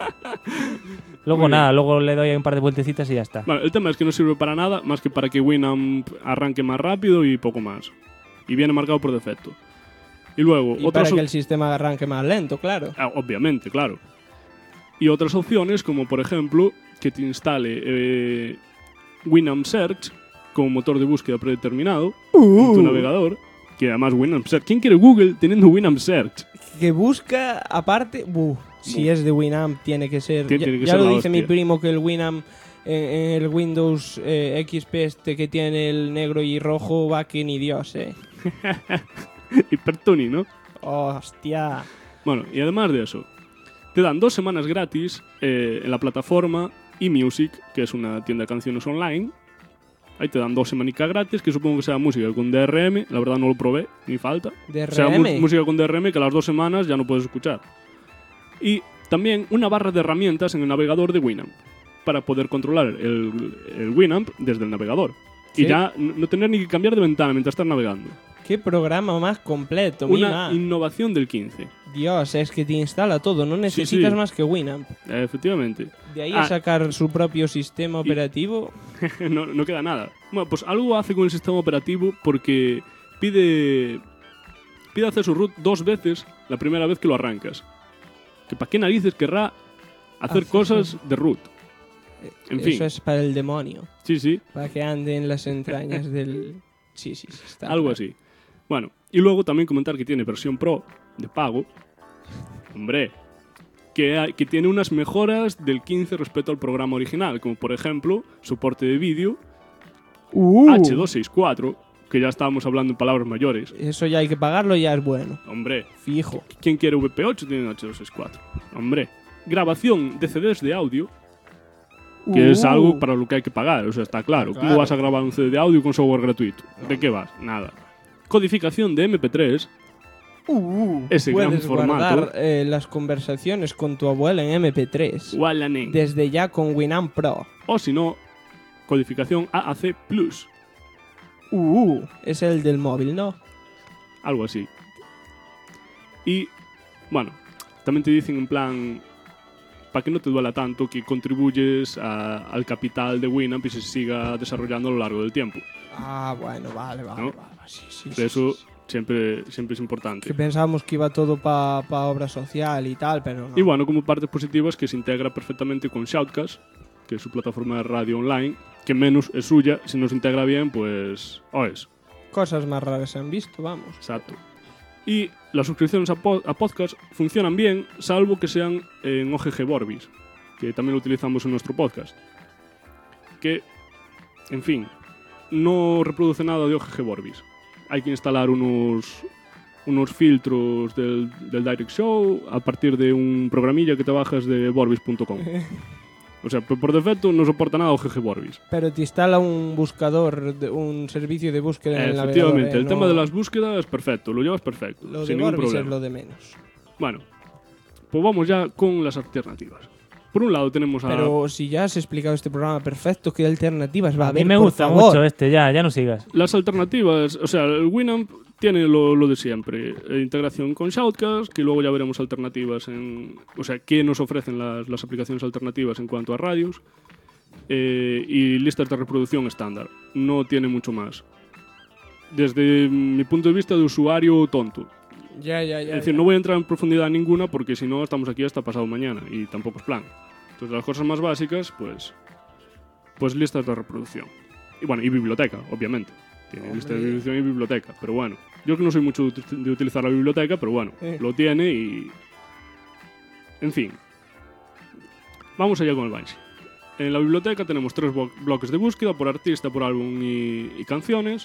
Luego Muy bien. nada, luego le doy un par de vueltecitas y ya está. Bueno, el tema es que no sirve para nada más que para que Winamp arranque más rápido y poco más. Y viene marcado por defecto. Y luego, Y otras para que el sistema arranque más lento, claro. obviamente, claro. Y otras opciones, como por ejemplo, que te instale Winamp Search como motor de búsqueda predeterminado en tu navegador. Que además Winamp Search. ¿Quién quiere Google teniendo Winamp Search? Que busca, aparte, si es de Winamp tiene que ser. Tiene que ya ser lo la dice mi hostia. primo que el Winamp en el Windows XP este que tiene el negro y rojo va que ni Dios, Hipertuni, ¿no? Hostia. Bueno, y además de eso, te dan 2 semanas gratis en la plataforma eMusic, que es una tienda de canciones online. Ahí te dan 2 semanicas gratis, que supongo que sea música con DRM. La verdad no lo probé, ni falta. DRM. Sea música con DRM que a las 2 semanas ya no puedes escuchar. Y también una barra de herramientas en el navegador de Winamp para poder controlar el Winamp desde el navegador. Sí. Y ya no tener ni que cambiar de ventana mientras estás navegando. Qué programa más completo, Una mima. innovación del 15. Dios, es que te instala todo, no necesitas sí. más que Winamp. Efectivamente. De ahí a sacar su propio sistema operativo. no queda nada. Bueno, pues algo hace con el sistema operativo porque pide acceso root 2 veces la primera vez que lo arrancas. Que para qué narices querrá hacer cosas de root. En fin. Eso es para el demonio. Sí. Para que ande en las entrañas del... Sí, está. Algo así. Bueno, y luego también comentar que tiene versión Pro de pago. Hombre, que tiene unas mejoras del 15 respecto al programa original, como por ejemplo, soporte de vídeo H264, que ya estábamos hablando en palabras mayores. Eso ya hay que pagarlo, ya es bueno. Hombre, Fijo. ¿quién quiere VP8 tiene H264? Hombre, grabación de CDs de audio, que es algo para lo que hay que pagar, o sea, está claro. ¿Cómo Claro. vas a grabar un CD de audio con software gratuito? ¿De qué vas? Nada. Codificación de MP3, ese gran Puedes formato. guardar las conversaciones con tu abuela en MP3. Wallanen. Desde ya con Winamp Pro. O si no, codificación AAC Plus, Es el del móvil, ¿no? algo así. Y, bueno, también te dicen en plan, para que no te duela tanto, que contribuyes al capital de Winamp y se siga desarrollando a lo largo del tiempo. Ah, bueno, vale. ¿No? Sí, Eso siempre es importante. Que pensábamos que iba todo para obra social y tal, pero no. Y bueno, como partes positivas, que se integra perfectamente con Shoutcast, que es su plataforma de radio online, que menos es suya. Si no se integra bien, pues... es. Cosas más raras se han visto, vamos. Exacto. Y las suscripciones a podcast funcionan bien, salvo que sean en OGG Vorbis, que también lo utilizamos en nuestro podcast. Que, en fin, no reproduce nada de OGG Vorbis. hay que instalar unos filtros del Direct Show a partir de un programilla que te bajas de Vorbis.com. O sea, por defecto no soporta nada OGG Vorbis. Pero te instala un buscador, un servicio de búsqueda en el navegador. Efectivamente, el no- tema de las búsquedas es perfecto, lo llevas perfecto, Lo de sin ningún Vorbis problema. es lo de menos. Bueno, pues vamos ya con las alternativas. Por un lado tenemos a... Pero si ya has explicado este programa perfecto, ¿qué alternativas va a A haber? mí me por gusta favor? mucho ya no sigas. Las alternativas, o sea, el Winamp tiene lo de siempre. Integración con Shoutcast, que luego ya veremos alternativas o sea, qué nos ofrecen las aplicaciones alternativas en cuanto a radios. Y listas de reproducción estándar. No tiene mucho más. Desde mi punto de vista de usuario tonto. Ya. Es decir, no voy a entrar en profundidad en ninguna porque si no estamos aquí hasta pasado mañana y tampoco es plan. Entonces las cosas más básicas, pues listas de reproducción. Y bueno, y biblioteca, obviamente. Tiene lista de reproducción y biblioteca, pero bueno. Yo que no soy mucho de utilizar la biblioteca, pero bueno, lo tiene y... En fin. Vamos allá con el Banshee. En la biblioteca tenemos 3 bloques de búsqueda por artista, por álbum y canciones.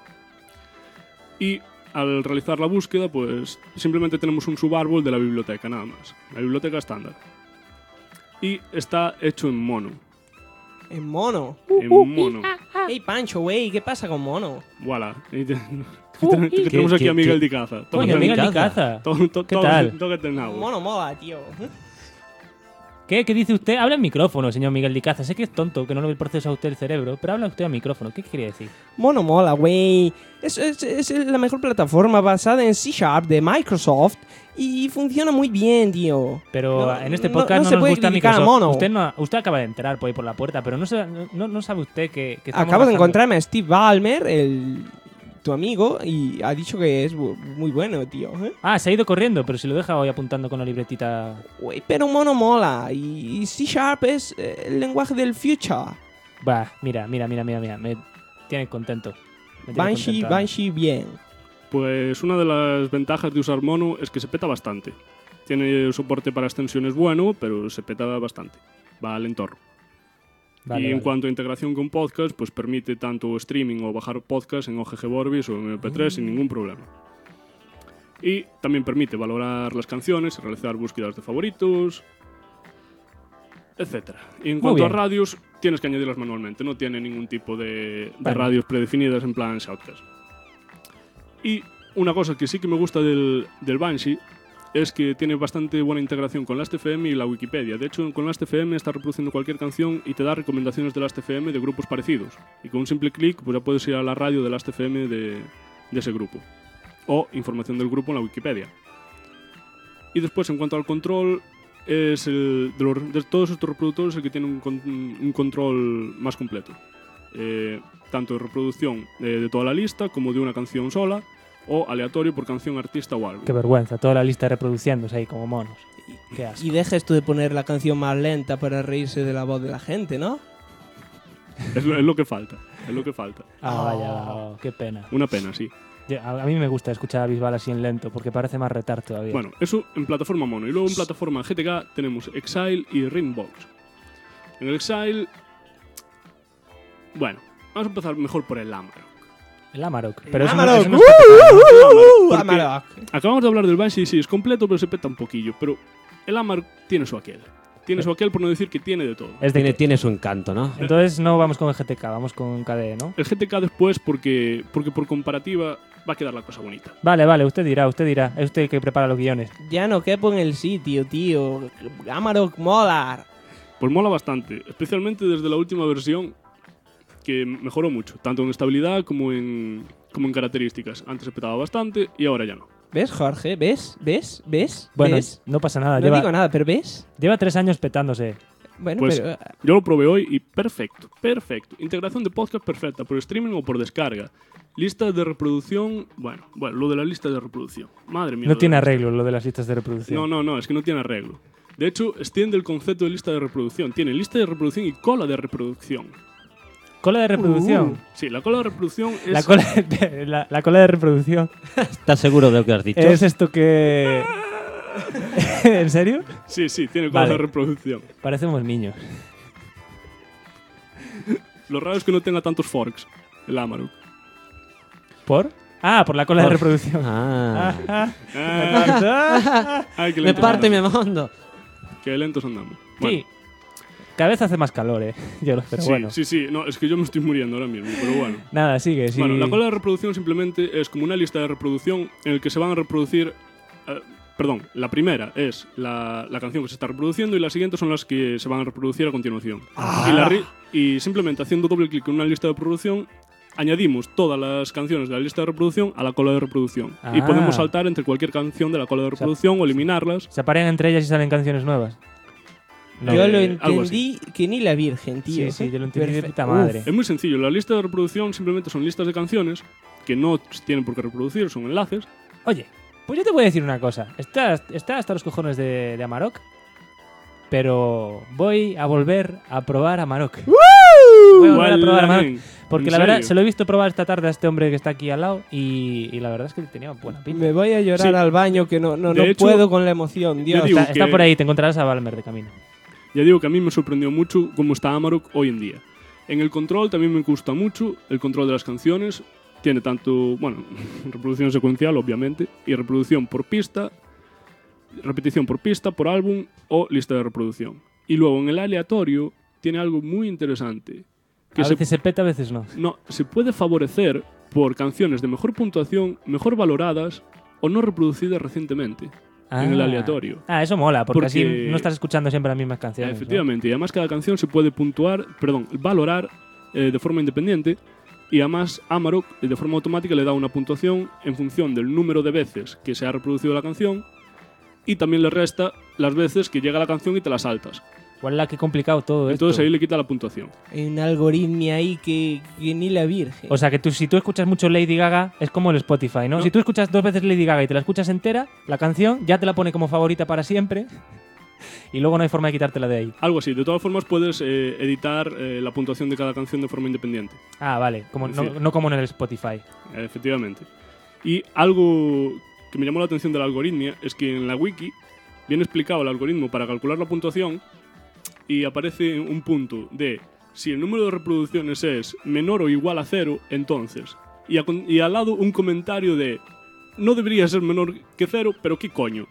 Y al realizar la búsqueda, pues simplemente tenemos un subárbol de la biblioteca, nada más. La biblioteca estándar. Y está hecho en mono. En mono. En mono. Hey, Pancho, güey, ¿qué pasa con mono? Voilà. Y que tenemos aquí a Miguel Dicaza. Coño, Miguel Dicaza. ¿Qué tal? Tócate el nabo. Mono mola, tío. ¿Qué dice usted? Habla en micrófono, señor Miguel Dicaza. Sé que es tonto, que no le procesa a usted el cerebro, pero habla usted a micrófono. ¿Qué quería decir? Mono mola, güey. Es la mejor plataforma basada en C# de Microsoft y funciona muy bien, tío. Pero No, en este no- podcast no no, se nos puede gusta criticar a Microsoft. Mono. Usted acaba de entrar por ahí por la puerta, pero no sabe usted que estamos Acabo de bajando. encontrarme a Steve Ballmer, tu amigo, y ha dicho que es muy bueno, tío. Ah, se ha ido corriendo, pero si lo deja hoy apuntando con la libretita. Güey, pero mono mola. Y C# es el lenguaje del future. Va, mira. Me tiene contento. Me tiene contento. Banshee bien. Pues una de las ventajas de usar mono es que se peta bastante. Tiene soporte para extensiones bueno, pero se peta bastante. Va al entorno. Vale, y en vale. cuanto a integración con podcast, pues permite tanto streaming o bajar podcast en OGG Vorbis o en MP3 sin ningún problema. Y también permite valorar las canciones, realizar búsquedas de favoritos, etc. Y en cuanto a bien. radios, tienes que añadirlas manualmente. No tiene ningún tipo de Vale. radios predefinidas en plan Shoutcast. Y una cosa que sí que me gusta del Banshee es que tiene bastante buena integración con Last.fm y la Wikipedia. De hecho, con Last.fm está reproduciendo cualquier canción y te da recomendaciones de Last.fm de grupos parecidos. Y con un simple clic pues ya puedes ir a la radio de Last.fm de ese grupo. O información del grupo en la Wikipedia. Y después, en cuanto al control, es de todos estos reproductores el que tiene un control más completo. Tanto de reproducción de toda la lista como de una canción sola, o aleatorio por canción, artista o álbum. Qué vergüenza, toda la lista reproduciéndose ahí como monos. Qué asco. Y deja esto de poner la canción más lenta para reírse de la voz de la gente, ¿no? Es lo que falta. Es lo que falta. Vaya, qué pena. Una pena, sí. A mí me gusta escuchar a Bisbal así en lento, porque parece más retar todavía. Bueno, eso en plataforma mono. Y luego en plataforma GTK tenemos Exile y Ringbox. En el Exile... Bueno, vamos a empezar mejor por el Amarok. El Amarok. Pero eso Amarok. eso no es Porque Amarok. acabamos de hablar del Banshee, sí, es completo, pero se peta un poquillo. Pero el Amarok tiene su aquel. Tiene su aquel, por no decir que tiene de todo. es de Tiene su encanto, ¿no? Entonces no vamos con el GTK, vamos con KDE, ¿no? El GTK después, porque por comparativa va a quedar la cosa bonita. Vale, usted dirá. Es usted el que prepara los guiones. Ya no quepo en el sitio, tío. Amarok mola. Pues mola bastante, especialmente desde la última versión, que mejoró mucho, tanto en estabilidad como en características. Antes se petaba bastante y ahora ya no. ¿Ves, Jorge? ¿Ves? Bueno, ¿Ves? no pasa nada. No digo nada, pero ¿ves? Lleva 3 años petándose. Bueno, Pues pero... yo lo probé hoy y perfecto. Integración de podcast perfecta, por streaming o por descarga. Listas de reproducción, bueno, lo de la lista de reproducción. Madre mía. No lo de tiene la arreglo lo de las listas de reproducción. No, es que no tiene arreglo. De hecho, extiende el concepto de lista de reproducción. Tiene lista de reproducción y cola de reproducción. Cola de reproducción. Sí, la cola de reproducción es... La cola de reproducción. ¿Estás seguro de lo que has dicho? Es esto que... ¿En serio? Sí, tiene cola Vale. de reproducción. Parecemos niños. Lo raro es que no tenga tantos forks, el Amarok. ¿Por? Ah, por la cola de reproducción. Ah. Ay, qué Me lentos parte mi andamos. mundo. Qué lentos andamos. Sí. Cada vez hace más calor, pero sí, bueno. sí. No, es que yo me estoy muriendo ahora mismo, pero bueno. Nada, sigue. Sí. Bueno, la cola de reproducción simplemente es como una lista de reproducción en el que se van a reproducir... perdón, la primera es la canción que se está reproduciendo y las siguientes son las que se van a reproducir a continuación. Y simplemente haciendo doble clic en una lista de reproducción, añadimos todas las canciones de la lista de reproducción a la cola de reproducción. Y Ah. podemos saltar entre cualquier canción de la cola de reproducción o eliminarlas. Se aparean entre ellas y salen canciones nuevas. No. Yo lo algo entendí que ni la virgen, tío. Sí, yo lo entendí de Perfecto. puta madre. Es muy sencillo, la lista de reproducción simplemente son listas de canciones que no tienen por qué reproducir, son enlaces. Oye, pues yo te voy a decir una cosa. Está hasta los cojones de Amarok, pero voy a volver a probar Amarok. Voy a volver a probar Amarok. Gualamen. Porque ¿En la verdad, serio? se lo he visto probar esta tarde a este hombre que está aquí al lado y la verdad es que tenía buena pinta. Me voy a llorar Sí. al baño que no De hecho, puedo con la emoción, Dios. digo Está que- por ahí, te encontrarás a Balmer de camino. Ya digo que a mí me sorprendió mucho cómo está Amarok hoy en día. En el control también me gusta mucho el control de las canciones. Tiene tanto, bueno, reproducción secuencial, obviamente, y reproducción por pista, repetición por pista, por álbum o lista de reproducción. Y luego en el aleatorio tiene algo muy interesante. Que A veces se peta, a veces no. no, se puede favorecer por canciones de mejor puntuación, mejor valoradas o no reproducidas recientemente en el aleatorio. Ah, eso mola, porque así Porque- no estás escuchando siempre las mismas canciones. ¿no? Efectivamente, y además cada canción se puede valorar de forma independiente, y además Amarok de forma automática le da una puntuación en función del número de veces que se ha reproducido la canción, y también le resta las veces que llega la canción y te la saltas. Guala, qué complicado todo esto. Entonces ahí le quita la puntuación. Hay un algoritmo ahí que ni la virgen. O sea, que si tú escuchas mucho Lady Gaga, es como el Spotify, ¿no? No. Si tú escuchas 2 veces Lady Gaga y te la escuchas entera, la canción ya te la pone como favorita para siempre y luego no hay forma de quitártela de ahí. Algo así. De todas formas puedes editar la puntuación de cada canción de forma independiente. Ah, vale, como, Sí. no como en el Spotify. Efectivamente. Y algo que me llamó la atención de la algoritmia es que en la wiki viene explicado el algoritmo para calcular la puntuación y aparece un punto de si el número de reproducciones es menor o igual a 0, entonces. Y al lado un comentario de no debería ser menor que 0, pero qué coño.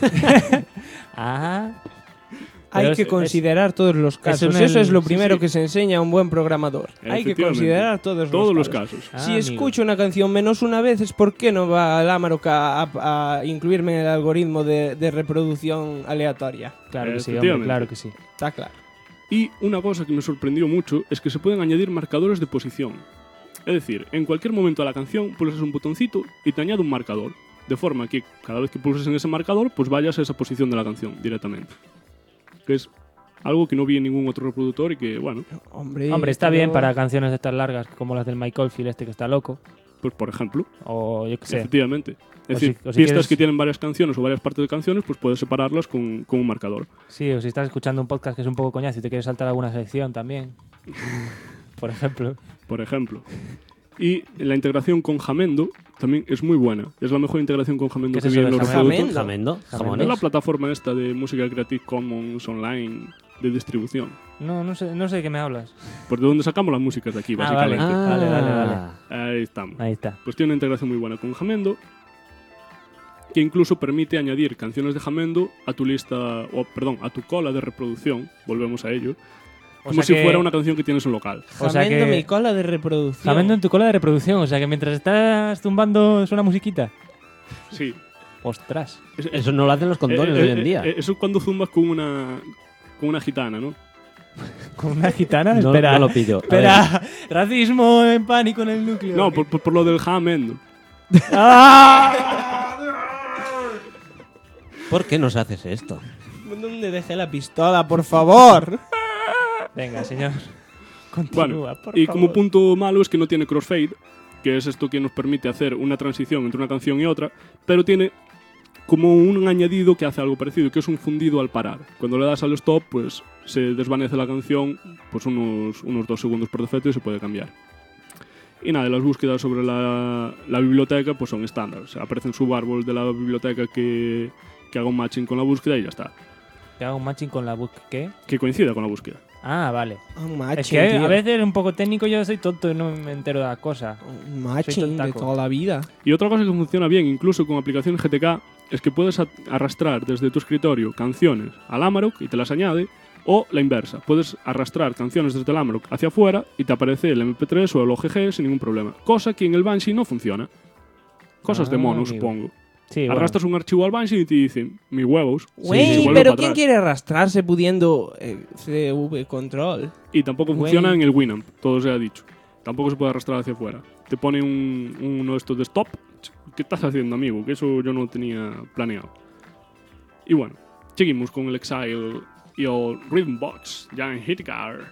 Ah. Hay Pero que es- considerar todos los casos. en el- Eso es lo sí, primero sí. que se enseña a un buen programador. Hay que Efectivamente. considerar Todos los casos. Ah, Si amigo. escucho una canción menos una vez, es ¿por qué no va el Amarok a incluirme en el algoritmo de reproducción aleatoria? Claro que sí, hombre, Efectivamente. claro que sí. Está claro. Y una cosa que me sorprendió mucho es que se pueden añadir marcadores de posición. Es decir, en cualquier momento de la canción pulsas un botoncito y te añade un marcador. De forma que cada vez que pulses en ese marcador, pues vayas a esa posición de la canción directamente. Que es algo que no vi en ningún otro reproductor y que, bueno, Hombre, Hombre, está esto bien no- para canciones de estas largas como las del Mike Oldfield que está loco. pues por ejemplo, O yo qué sé. efectivamente. Es O decir, si pistas quieres- que tienen varias canciones o varias partes de canciones, pues puedes separarlas con un marcador. Sí, o si estás escuchando un podcast que es un poco coñazo y te quieres saltar alguna sección también. Por ejemplo. Por ejemplo. Y la integración con Jamendo también es muy buena. Es la mejor integración con Jamendo ¿Qué es que eso vi en de los Jamendo? reproductores. Jamendo. Es la Jamones. plataforma esta de música Creative Commons online de distribución. No sé de qué me hablas. Pues de donde sacamos las músicas de aquí, Ah, vale. básicamente. Vale. Ahí estamos. Ahí está. Pues tiene una integración muy buena con Jamendo, que incluso permite añadir canciones de Jamendo a tu lista, a tu cola de reproducción. Volvemos a ello. O Como sea si que- fuera una canción que tienes en local. O sea Jamendo que- mi cola de reproducción. Jamendo en tu cola de reproducción, o sea que mientras estás zumbando suena musiquita. Sí. Ostras. Eso no lo hacen los condones hoy en día. Eso es cuando zumbas con una gitana, ¿no? ¿Con una gitana? No, espera. no lo pillo. A Espera. Racismo en pánico en el núcleo. No, por lo del Jamendo. ¿Por qué nos haces esto? ¿Dónde dejé la pistola, por favor? Venga, señor. Continúa, Bueno, por y favor. como punto malo es que no tiene crossfade, que es esto que nos permite hacer una transición entre una canción y otra, pero tiene como un añadido que hace algo parecido, que es un fundido al parar. Cuando le das al stop, pues se desvanece la canción pues unos 2 segundos por defecto y se puede cambiar. Y nada, las búsquedas sobre la biblioteca pues son estándar. O sea, aparece un subárbol de la biblioteca que haga un matching con la búsqueda y ya está. Que haga un matching con la búsqueda. ¿Qué? Que coincida con la búsqueda. Ah, vale. Un matching, Es que tío. a veces un poco técnico yo soy tonto y no me entero de la cosa. Un matching de tontaco. toda la vida. Y otra cosa que funciona bien, incluso con aplicaciones GTK, es que puedes arrastrar desde tu escritorio canciones al Amarok y te las añade, o la inversa. Puedes arrastrar canciones desde el Amarok hacia afuera y te aparece el MP3 o el OGG sin ningún problema. Cosa que en el Banshee no funciona. Cosas de Ah, mono, amigo. supongo. Sí, bueno. Arrastras un archivo al Banshee y te dicen, mis huevos. Güey, se vuelve pero para ¿quién atrás. quiere arrastrarse pudiendo CV control? Y tampoco Güey. funciona en el Winamp, todo se ha dicho. Tampoco se puede arrastrar hacia afuera. Te pone uno de estos de stop. ¿Qué estás haciendo, amigo? Que eso yo no tenía planeado. Y bueno, seguimos con el Exile y el Rhythm Box, ya en Hitgar.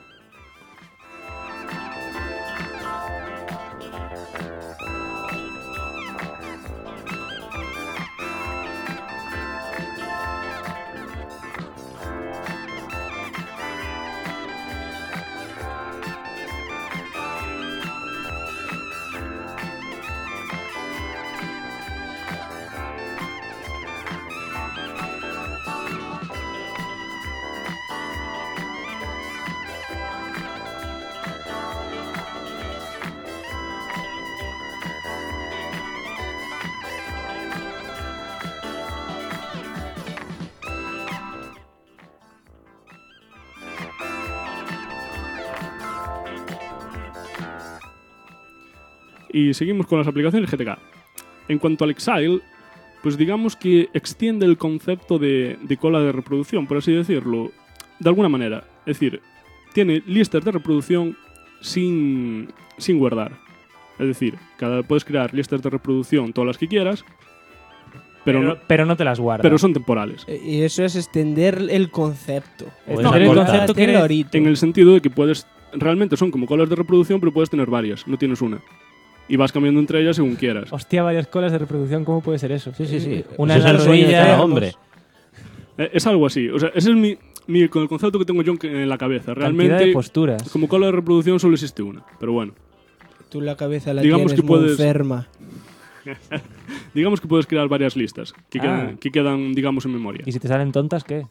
Y seguimos con las aplicaciones GTK. En cuanto al Exile, pues digamos que extiende el concepto de cola de reproducción, por así decirlo, de alguna manera. Es decir, tiene listas de reproducción sin guardar. Es decir, puedes crear listas de reproducción todas las que quieras, pero no te las guardas. pero son temporales. Y eso es extender el concepto. Extender el concepto Tiene quiere- lorito. En el sentido de que realmente son como colas de reproducción, pero puedes tener varias, no tienes una. Y vas cambiando entre ellas según quieras. Hostia, varias colas de reproducción, ¿cómo puede ser eso? Sí, sí, sí. Una Ese en es la el sueño de rodilla, cada hombre. Es algo así. O sea, ese es con el concepto que tengo yo en la cabeza. Cantidad de Realmente, posturas. como cola de reproducción solo existe una. Pero bueno. Tú la cabeza la Digamos tienes que muy puedes- enferma. Digamos que puedes crear varias listas que, Ah. que quedan, digamos, en memoria. ¿Y si te salen tontas, qué?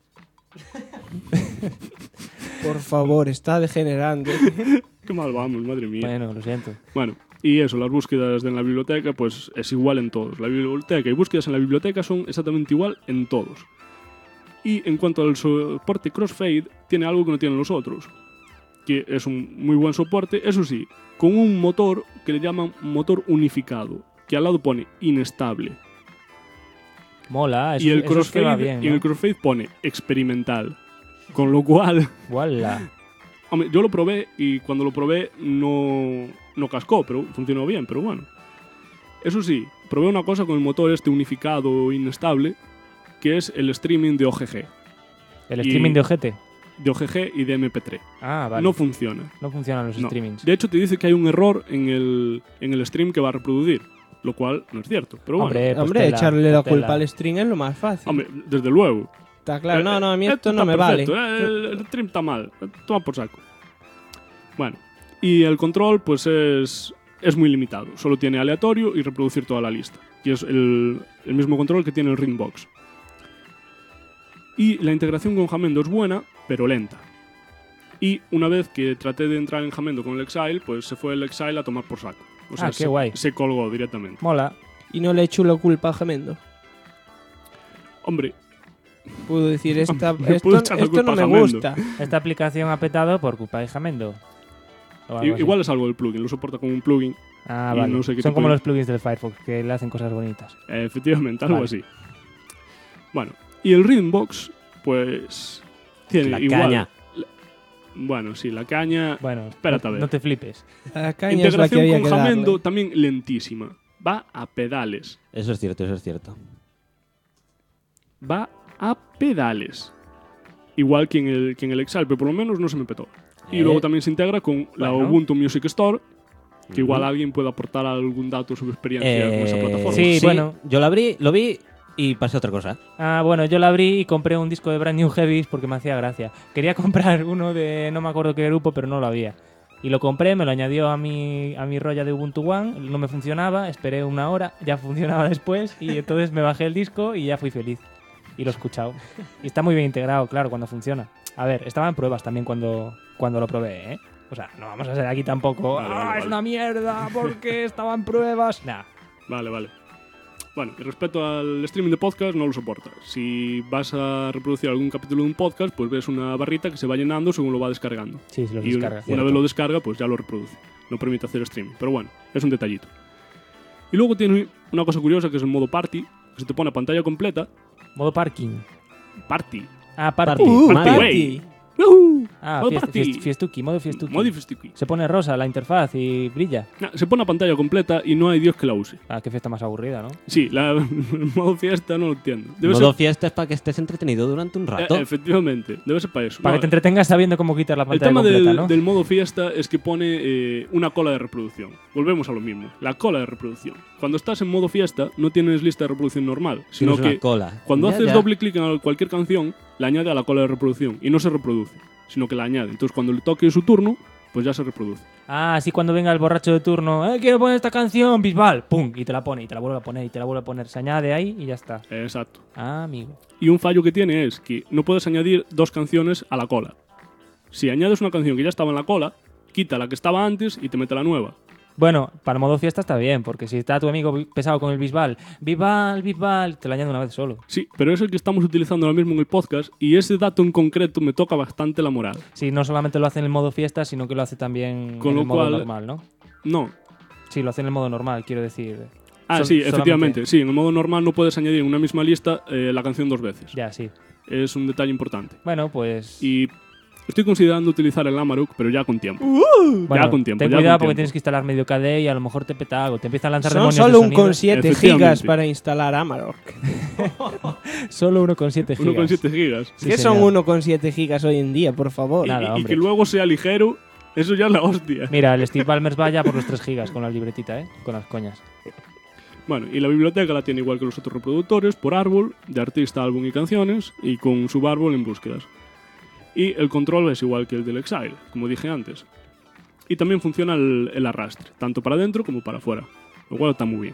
Por favor, está degenerando. Qué mal vamos, madre mía. Bueno, lo siento. Bueno, y eso, las búsquedas en la biblioteca, pues es igual en todos. La biblioteca y búsquedas en la biblioteca son exactamente igual en todos. Y en cuanto al soporte crossfade, tiene algo que no tienen los otros, que es un muy buen soporte, eso sí, con un motor que le llaman motor unificado, que al lado pone inestable. Mola, eso, Y el eso es que va crossfade, bien, y en el ¿no? crossfade pone experimental. Con lo cual, Guala. hombre, yo lo probé y cuando lo probé no cascó, pero funcionó bien, pero bueno. Eso sí, probé una cosa con el motor este unificado inestable, que es el streaming de OGG. El Y- streaming de ojete. De OGG y de MP3. Ah, vale. No funciona. No funcionan los No. streamings. De hecho, te dice que hay un error en el stream que va a reproducir, lo cual no es cierto. Pero bueno, Hombre, pues Hombre, tela, echarle la pues culpa tela. al string es lo más fácil. hombre, desde luego. Está claro. No, a mí esto no está me vale. perfecto, el stream está mal. Toma por saco. Bueno, y el control, pues es muy limitado. Solo tiene aleatorio y reproducir toda la lista. Y es el mismo control que tiene el Ringbox. Y la integración con Jamendo es buena, pero lenta. Y una vez que traté de entrar en Jamendo con el Exile, pues se fue el Exile a tomar por saco. O sea, Qué guay. se colgó directamente. Mola. Y no le echo la culpa a Gemendo. Hombre, Puedo decir, Me puedo echar la esto no culpa a me Jamendo. gusta. Esta aplicación ha petado por culpa de Jamendo. O algo así. igual es algo del plugin, lo soporta como un plugin. Ah, y vale. no sé qué Son tipo como de- los plugins del Firefox, que le hacen cosas bonitas. Efectivamente, algo Vale. así. Bueno, y el Rhythmbox, pues tiene La igual. caña. Bueno, sí, la caña. Bueno, Espérate a ver. no te flipes. La caña es la que Integración había con que darle. Jamendo también lentísima. Va a pedales. Eso es cierto, eso es cierto. Va a pedales. Igual que en el Exile, pero por lo menos no se me petó. Y luego también se integra con la Bueno. Ubuntu Music Store, que igual alguien puede aportar algún dato sobre experiencia con esa plataforma. sí, bueno. Yo lo vi y pasé otra cosa. Ah, bueno, yo la abrí y compré un disco de Brand New Heavies porque me hacía gracia. Quería comprar uno de no me acuerdo qué grupo, pero no lo había. Y lo compré, me lo añadió a mi rolla de Ubuntu One, no me funcionaba, esperé una hora, ya funcionaba después y entonces me bajé el disco y ya fui feliz. Y lo he escuchado. Y está muy bien integrado, claro, cuando funciona. A ver, estaba en pruebas también cuando lo probé, ¿eh? O sea, no vamos a ser aquí tampoco. Vale. Es una mierda porque estaba en pruebas. Nah. Vale. Bueno, y respecto al streaming de podcast, no lo soporta. Si vas a reproducir algún capítulo de un podcast, pues ves una barrita que se va llenando según lo va descargando. Sí, se los Y descarga. una vez lo descarga, pues ya lo reproduce. No permite hacer streaming. Pero bueno, es un detallito. Y luego tiene una cosa curiosa que es el modo party, que se te pone a pantalla completa. Modo parking. Party. Ah, party. Party. Party Madre. way. ¡Yuhu! Ah, Modo party. fiestuki, modo fiestuki. Modo fiestuki. Se pone rosa la interfaz y brilla. Nah, se pone a pantalla completa y no hay Dios que la use. Ah, qué fiesta más aburrida, ¿no? Sí, el modo fiesta no lo entiendo. Debe Modo ser, fiesta es para que estés entretenido durante un rato. efectivamente, debe ser para eso. Para No, que te entretengas sabiendo cómo quitar la el pantalla tema completa, del, ¿no? del modo fiesta es que pone una cola de reproducción. Volvemos a lo mismo, la cola de reproducción. Cuando estás en modo fiesta no tienes lista de reproducción normal, sino Tienes una que cola. cuando Ya, haces ya. doble clic en cualquier canción, le añade a la cola de reproducción y no se reproduce, sino que la añade. Entonces cuando le toque su turno, pues ya se reproduce. Ah, así cuando venga el borracho de turno, quiero poner esta canción, Bisbal, pum, y te la pone, y te la vuelve a poner, y te la vuelve a poner. Se añade ahí y ya está. Exacto. Ah, amigo. Y un fallo que tiene es que no puedes añadir dos canciones a la cola. Si añades una canción que ya estaba en la cola, quita la que estaba antes y te mete la nueva. Bueno, para el modo fiesta está bien, porque si está tu amigo pesado con el Bisbal, Bisbal, te lo añade una vez solo. Sí, pero es el que estamos utilizando ahora mismo en el podcast y ese dato en concreto me toca bastante la moral. Sí, no solamente lo hace en el modo fiesta, sino que lo hace también Con en lo el modo cual- normal, ¿no? No. Sí, lo hace en el modo normal, quiero decir. Ah, sí, efectivamente. Sí, en el modo normal no puedes añadir en una misma lista la canción dos veces. Ya, sí. Es un detalle importante. Bueno, pues... Y estoy considerando utilizar el Amarok, pero ya con tiempo. Bueno, ya con tiempo. ten ya cuidado con porque tiempo. tienes que instalar medio KDE y a lo mejor te peta algo. Te empieza a lanzar Son demonios de solo sonido. 1,7 Efectivamente. gigas para instalar Amarok. Solo 1,7 gigas. 1,7 gigas. Sí, ¿Qué señor. son 1,7 gigas hoy en día, por favor? Nada, y hombre. que luego sea ligero, eso ya es la hostia. Mira, el Steve Ballmer vaya por los 3 gigas con la libretita, con las coñas. Bueno, y la biblioteca la tiene igual que los otros reproductores, por árbol, de artista, álbum y canciones, y con subárbol en búsquedas. Y el control es igual que el del Exile, como dije antes. Y también funciona el arrastre, tanto para adentro como para afuera, lo cual está muy bien.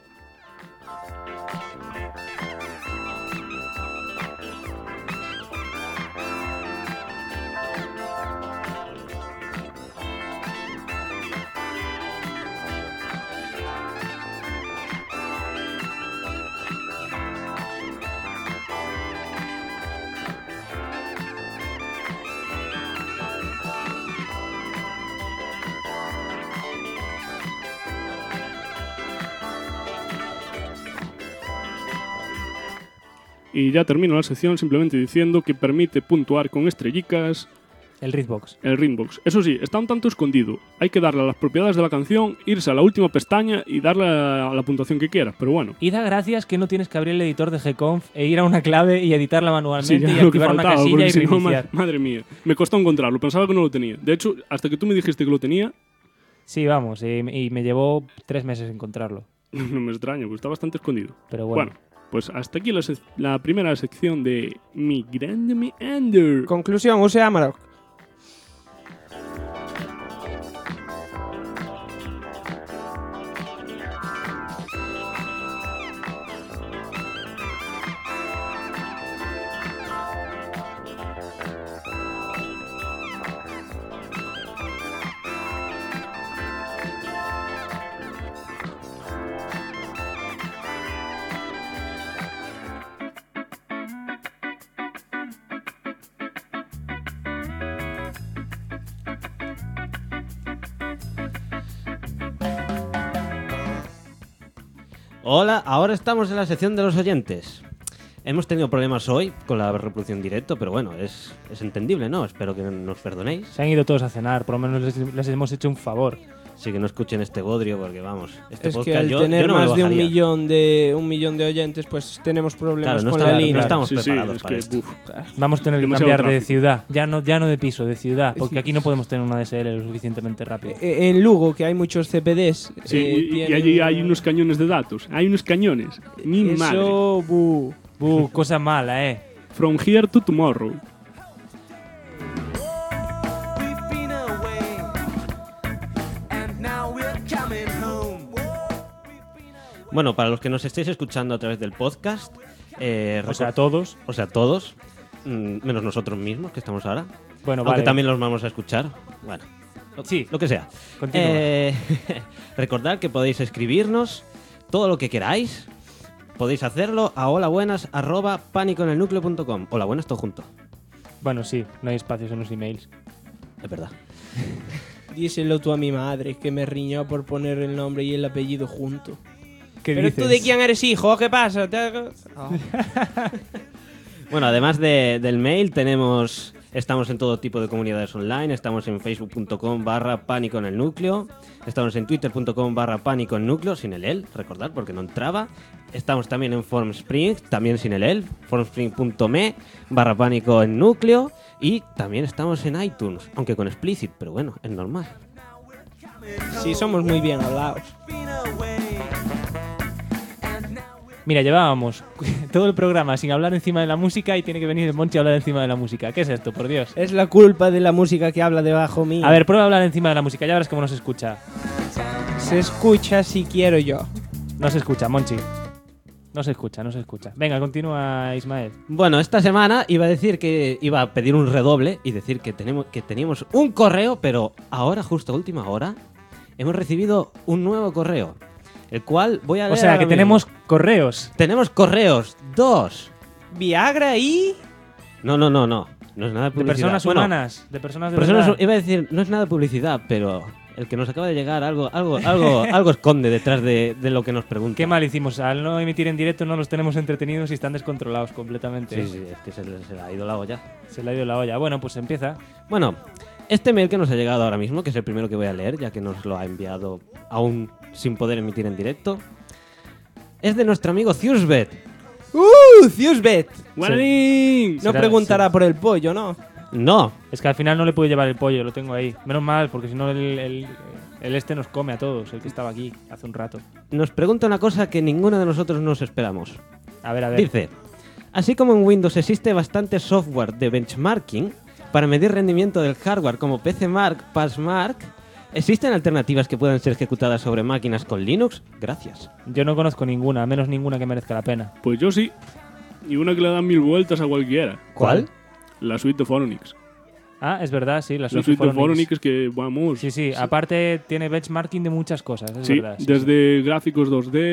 Y ya termino la sección simplemente diciendo que permite puntuar con estrellicas El Readbox. el Ringbox. Eso sí, está un tanto escondido. Hay que darle a las propiedades de la canción, irse a la última pestaña y darle a la puntuación que quieras. Pero bueno, Y da gracias que no tienes que abrir el editor de Gconf e ir a una clave y editarla manualmente sí, ya y lo que activar una faltaba, casilla porque y si no, reiniciar. madre mía, me costó encontrarlo. Pensaba que no lo tenía. De hecho, hasta que tú me dijiste que lo tenía, Sí, vamos, y me llevó 3 meses encontrarlo. no me extraña, porque está bastante escondido. Pero bueno. Bueno, pues hasta aquí la primera sección de Mi Grande Meander. Conclusión, use Amarok. Hola, ahora estamos en la sección de los oyentes. Hemos tenido problemas hoy con la reproducción directo, pero bueno, es entendible, ¿no? Espero que nos perdonéis. Se han ido todos a cenar, por lo menos les hemos hecho un favor. Sí, que no escuchen este bodrio, porque vamos, este Es que podcast al yo tener no me lo más de bajaría. un millón de oyentes, pues tenemos problemas Claro, no, con está- la no línea. estamos Sí, sí, preparados es para que, esto. uf, Vamos a tener que Demasiado cambiar de tráfico. ciudad, ya no de piso, de ciudad, porque aquí no podemos tener una DSL lo suficientemente rápido. En Lugo, que hay muchos CPDs. sí, y allí hay unos cañones de datos. Hay unos cañones. Mi madre. Eso, Cosa mala, From here to tomorrow. We've been away, and now we're coming home. Bueno, para los que nos estéis escuchando a través del podcast, O sea, todos. o sea, todos, menos nosotros mismos que estamos ahora. Bueno, Aunque vale. también los vamos a escuchar. Bueno, Sí, lo que sea. continúa. Recordad que podéis escribirnos todo lo que queráis. Podéis hacerlo a holabuenas@paniconelnucleo.com. Hola buenas, todo junto. Bueno, sí, no hay espacios en los emails. Es verdad. Díselo tú a mi madre, que me riñó por poner el nombre y el apellido junto. ¿Qué Pero dices? tú de quién eres hijo, ¿qué pasa? Bueno, además del mail, estamos en todo tipo de comunidades online. Estamos en facebook.com/pánico en el núcleo. Estamos en twitter.com/pánico en núcleo, sin el, recordad, porque no entraba. Estamos también en Formspring, también sin el, formspring.me/pánico en núcleo. Y también estamos en iTunes, aunque con explicit, pero bueno, es normal. Sí, somos muy bien hablados. Mira, llevábamos todo el programa sin hablar encima de la música y tiene que venir el Monchi a hablar encima de la música. ¿Qué es esto, por Dios? Es la culpa de la música que habla debajo mío. A ver, prueba a hablar encima de la música, ya verás cómo no se escucha. Se escucha si quiero yo. No se escucha, Monchi. No se escucha, no se escucha. Venga, continúa, Ismael. Bueno, esta semana iba a pedir un redoble y decir que teníamos un correo, pero ahora, justo a última hora, hemos recibido un nuevo correo, el cual voy a leer O sea, ahora que mismo. tenemos correos. Tenemos correos, 2. Viagra y... No es nada de De publicidad. personas Bueno, humanas, de personas de personas- verdad. iba a decir, no es nada de publicidad, pero el que nos acaba de llegar algo esconde detrás de lo que nos pregunta. Qué mal hicimos. Al no emitir en directo no los tenemos entretenidos y están descontrolados completamente. Sí, es que se le ha ido la olla. Se le ha ido la olla. Bueno, pues empieza. Bueno, este mail que nos ha llegado ahora mismo, que es el primero que voy a leer, ya que nos lo ha enviado aún sin poder emitir en directo, es de nuestro amigo Thiusbet. Thiusbet. ¡Warning! No Será- preguntará por el pollo, ¿no? No, Es que al final no le pude llevar el pollo, lo tengo ahí. Menos mal, porque si no el este nos come a todos, el que estaba aquí hace un rato. nos pregunta una cosa que ninguno de nosotros nos esperamos. A ver. Dice, así como en Windows existe bastante software de benchmarking para medir rendimiento del hardware como PCMark, Passmark, ¿existen alternativas que puedan ser ejecutadas sobre máquinas con Linux? Gracias. Yo no conozco ninguna, al menos ninguna que merezca la pena. Pues yo sí. Y una que le da 1000 vueltas a cualquiera. ¿Cuál? La suite de Phoronix. Ah, es verdad, sí, la La suite suite de Phoronix. Phoronix que, vamos... Sí, aparte tiene benchmarking de muchas cosas, es Sí, verdad. Sí, desde gráficos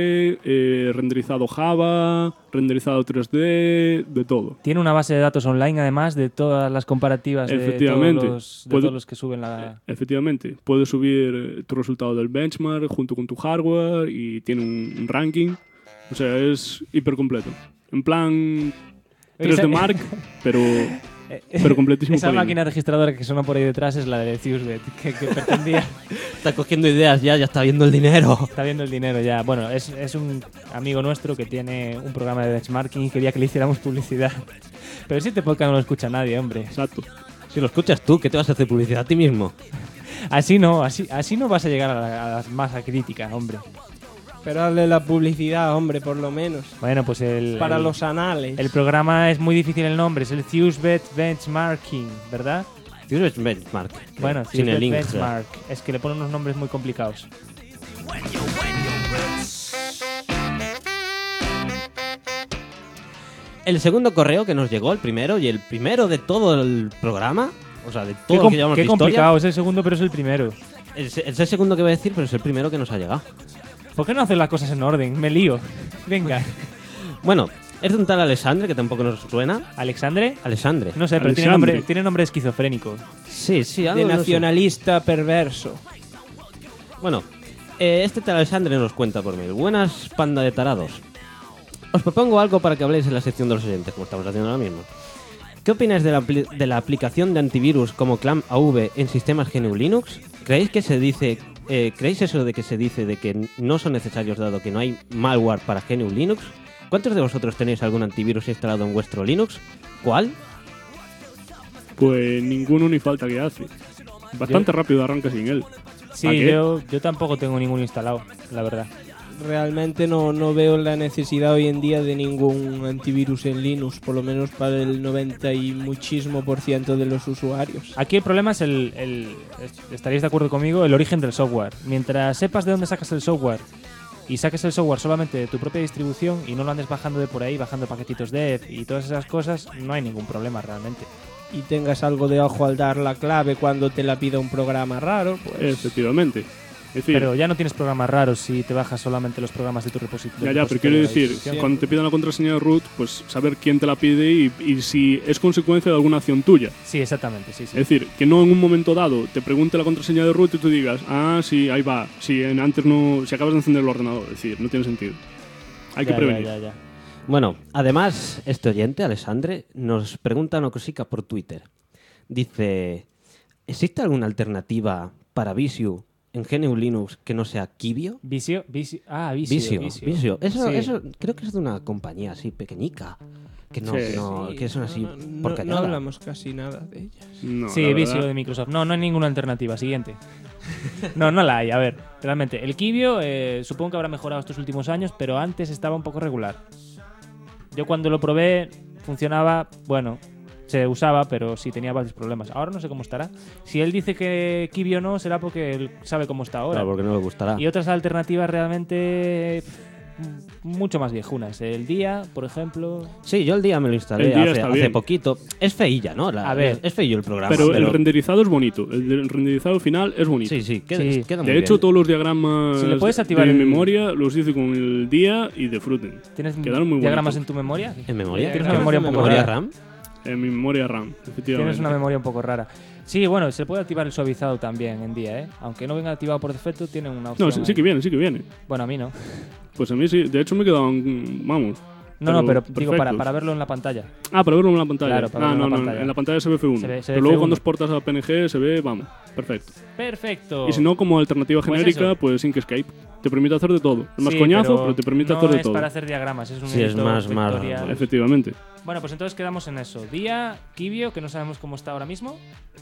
2D, renderizado Java, renderizado 3D, de todo. Tiene una base de datos online, además, de todas las comparativas Efectivamente. de Puede- todos los que suben la... Efectivamente, puedes subir tu resultado del benchmark junto con tu hardware y tiene un ranking. O sea, es hiper completo. En plan 3D Mark, pero completísimo. Esa por ahí. máquina registradora que suena por ahí detrás es la de Thiusbet, que pretendía... Está cogiendo ideas ya está viendo el dinero. Está viendo el dinero ya. Bueno, es un amigo nuestro que tiene un programa de benchmarking y quería que le hiciéramos publicidad. Pero si este podcast no lo escucha nadie, hombre. Exacto. Si lo escuchas tú, ¿qué te vas a hacer publicidad a ti mismo? Así no vas a llegar a la masa crítica, hombre. Pero hazle la publicidad, hombre, por lo menos. Bueno, pues Para los anales. el programa es muy difícil el nombre, es el Thiusbet Benchmarking, ¿verdad? Tienes benchmark. Bueno, sin el Thiusbet link. Benchmark. Es que le ponen unos nombres muy complicados. El segundo correo que nos llegó, el primero y el primero de todo el programa, o sea, de todo lo que llevamos Qué de historia. complicado, es el segundo, pero es el primero. Es el segundo que voy a decir, pero es el primero que nos ha llegado. ¿Por qué no hacer las cosas en orden? Me lío. Venga. Bueno, es de un tal Alexandre, que tampoco nos suena. ¿Alexandre? Alexandre. No sé, pero Alexandre. tiene nombre esquizofrénico. Sí, algo De no sé. nacionalista perverso. Bueno, este tal Alexandre nos cuenta por mail. Buenas, panda de tarados. Os propongo algo para que habléis en la sección de los oyentes, como estamos haciendo ahora mismo. ¿Qué opináis de la aplicación de antivirus como ClamAV en sistemas GNU Linux? ¿Creéis eso de que se dice de que no son necesarios dado que no hay malware para GNU Linux? ¿Cuántos de vosotros tenéis algún antivirus instalado en vuestro Linux? ¿Cuál? Pues ninguno ni falta que hace. Bastante rápido arranca sin él. ¿A Sí, qué? yo tampoco tengo ninguno instalado, la verdad. Realmente no veo la necesidad hoy en día de ningún antivirus en Linux, por lo menos para el 90 y muchísimo % de los usuarios. Aquí el problema es estaréis de acuerdo conmigo, el origen del software. Mientras sepas de dónde sacas el software y saques el software solamente de tu propia distribución y no lo andes bajando de por ahí, bajando paquetitos dev y todas esas cosas, no hay ningún problema realmente. Y tengas algo de ojo al dar la clave cuando te la pida un programa raro, pues... Efectivamente. Es decir, Pero ya no tienes programas raros si te bajas solamente los programas de tu repositorio. ya, pero quiero decir, cuando te pidan la contraseña de root, pues saber quién te la pide y si es consecuencia de alguna acción tuya. Sí, exactamente, sí. Es decir, que no en un momento dado te pregunte la contraseña de root y tú digas, ah, sí, ahí va. Si antes no, si acabas de encender el ordenador, es decir, no tiene sentido. Hay que prevenir. Ya. Bueno, además, este oyente, Alessandre, nos pregunta una cosica por Twitter. Dice, ¿existe alguna alternativa para Visio en GNU Linux que no sea Kibio? Visio. Visio. Eso, Sí. eso creo que es de una compañía así pequeñica. Que no, Sí. que, no- que son así porque no hablamos casi nada de ellas. No, Sí, la Visio verdad. de Microsoft. No hay ninguna alternativa. Siguiente. No la hay. A ver, realmente. El Kibio supongo que habrá mejorado estos últimos años, pero antes estaba un poco regular. Yo cuando lo probé funcionaba, bueno, se usaba, pero sí tenía varios problemas. Ahora no sé cómo estará. Si él dice que Kibio no, será porque él sabe cómo está ahora. Claro, porque no le gustará. Y otras alternativas realmente mucho más viejunas. El Día, por ejemplo. Sí, yo el día me lo instalé El día hace está bien. poquito. Es feilla, ¿no? A ver. Es feillo el programa. Pero el renderizado es bonito. El renderizado final es bonito. Sí, queda Sí. muy De hecho, bien. todos los diagramas Si le puedes activar de el- memoria los hice con el día y disfruten. ¿Tienes Quedaron muy diagramas bonitos. en tu memoria? ¿En memoria? Tienes una memoria un poco ¿Memoria rara. RAM? En mi memoria RAM, efectivamente. Tienes una memoria un poco rara. Sí, bueno, se puede activar el suavizado también en día, ¿eh? Aunque no venga activado por defecto, tiene una opción. No, sí ahí. que viene, sí que viene. Bueno, a mí no. Pues a mí sí. De hecho, me quedaban, vamos. No, pero digo perfectos. para verlo en la pantalla. Ah, para verlo en la pantalla. Claro, para verlo en la pantalla. En la pantalla se ve F1. Se ve pero luego F1. cuando exportas a PNG se ve, vamos, perfecto. Perfecto. Y si no, como alternativa Pues genérica, eso. pues Inkscape. Te permite hacer de todo. Es más Sí, coñazo, pero te permite no hacer de es todo. para hacer diagramas, es un Sí, es editor más- vectorial. Efectivamente. Bueno, pues entonces quedamos en eso. Día, Kibio, que no sabemos cómo está ahora mismo.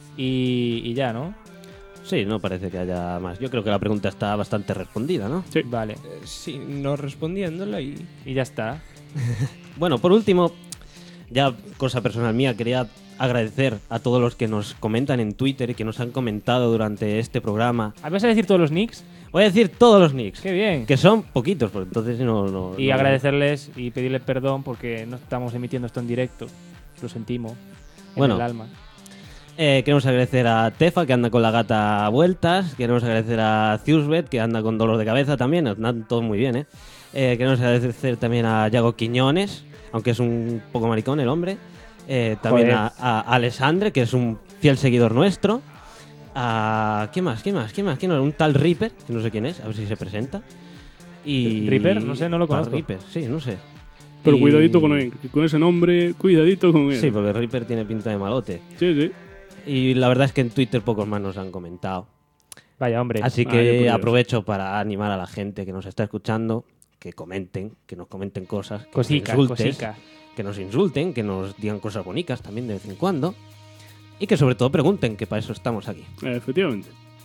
Y ya, ¿no? Sí, no parece que haya más. Yo creo que la pregunta está bastante respondida, ¿no? Sí. Vale. Sí, no respondiéndola y... Y ya está. Bueno, por último, ya cosa personal mía, quería agradecer a todos los que nos comentan en Twitter y que nos han comentado durante este programa. ¿Vas a decir todos los nicks? Voy a decir todos los nicks, Qué bien. que son poquitos, porque entonces no... Y no- agradecerles y pedirles perdón porque no estamos emitiendo esto en directo. Lo sentimos. Bueno. En el alma. Queremos agradecer a Tefa, que anda con la gata a vueltas. Queremos agradecer a Ciusbet, que anda con dolor de cabeza también. Andan todos muy bien, ¿eh? Queremos agradecer también a Yago Quiñones, aunque es un poco maricón el hombre. También Joder. a Alessandre, que es un fiel seguidor nuestro. ¿Quién más? Un tal Reaper, que no sé quién es, a ver si se presenta. Y... ¿Reaper? No sé, no lo Tal conozco. Reaper, sí, no sé. Pero Y- cuidadito con él. Que con ese nombre, cuidadito con él. Sí, porque Reaper tiene pinta de malote. Sí, sí. Y la verdad es que en Twitter pocos más nos han comentado. Vaya, hombre. Así yo que curioso. aprovecho para animar a la gente que nos está escuchando, que comenten, que nos comenten cosas, que Cosica, nos insultes, cosica. que nos insulten, que nos digan cosas bonitas también de vez en cuando. Y que sobre todo pregunten, que para eso estamos aquí. Efectivamente.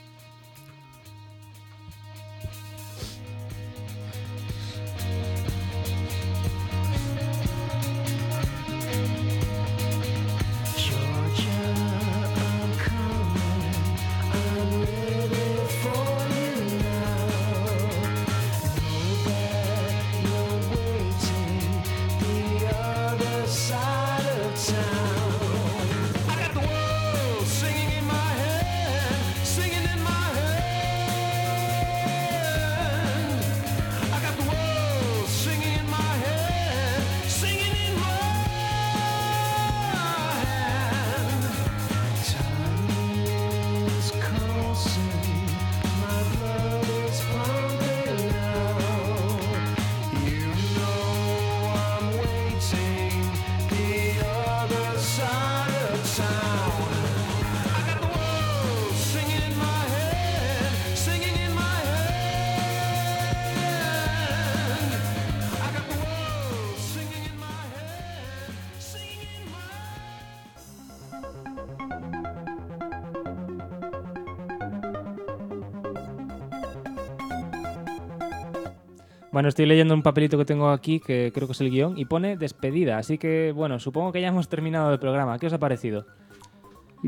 Bueno, estoy leyendo un papelito que tengo aquí, que creo que es el guión, y pone despedida. Así que, bueno, supongo que ya hemos terminado el programa. ¿Qué os ha parecido? Bien.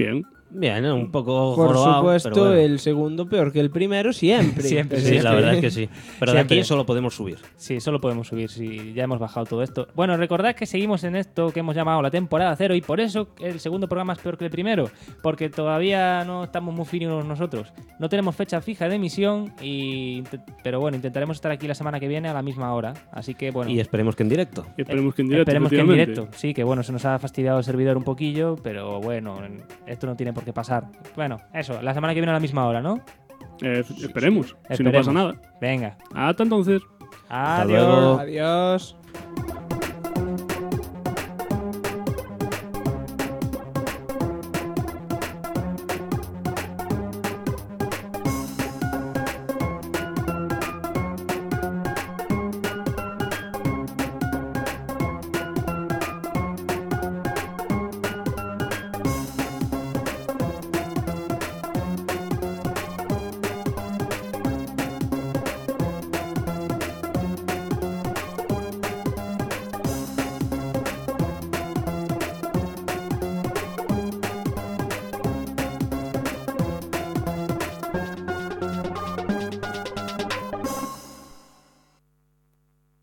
Bien, un poco Por jorobado, supuesto, pero bueno. el segundo peor que el primero siempre. Siempre, Sí, la verdad es que sí. Pero de Siempre. aquí solo podemos subir. Sí, solo podemos subir, si ya hemos bajado todo esto. Bueno, recordad que seguimos en esto que hemos llamado la temporada 0 y por eso el segundo programa es peor que el primero, porque todavía no estamos muy finos nosotros. No tenemos fecha fija de emisión, pero bueno, intentaremos estar aquí la semana que viene a la misma hora. Así que bueno. Y esperemos que en directo. Esperemos que en directo, Esperemos que en efectivamente. directo. Sí, que bueno, se nos ha fastidiado el servidor un poquillo, pero bueno, esto no tiene por qué pasar. Bueno, eso, la semana que viene a la misma hora, ¿no? Esperemos, si no Esperemos. pasa nada. Venga. Hasta entonces. Hasta Adiós. luego. Adiós.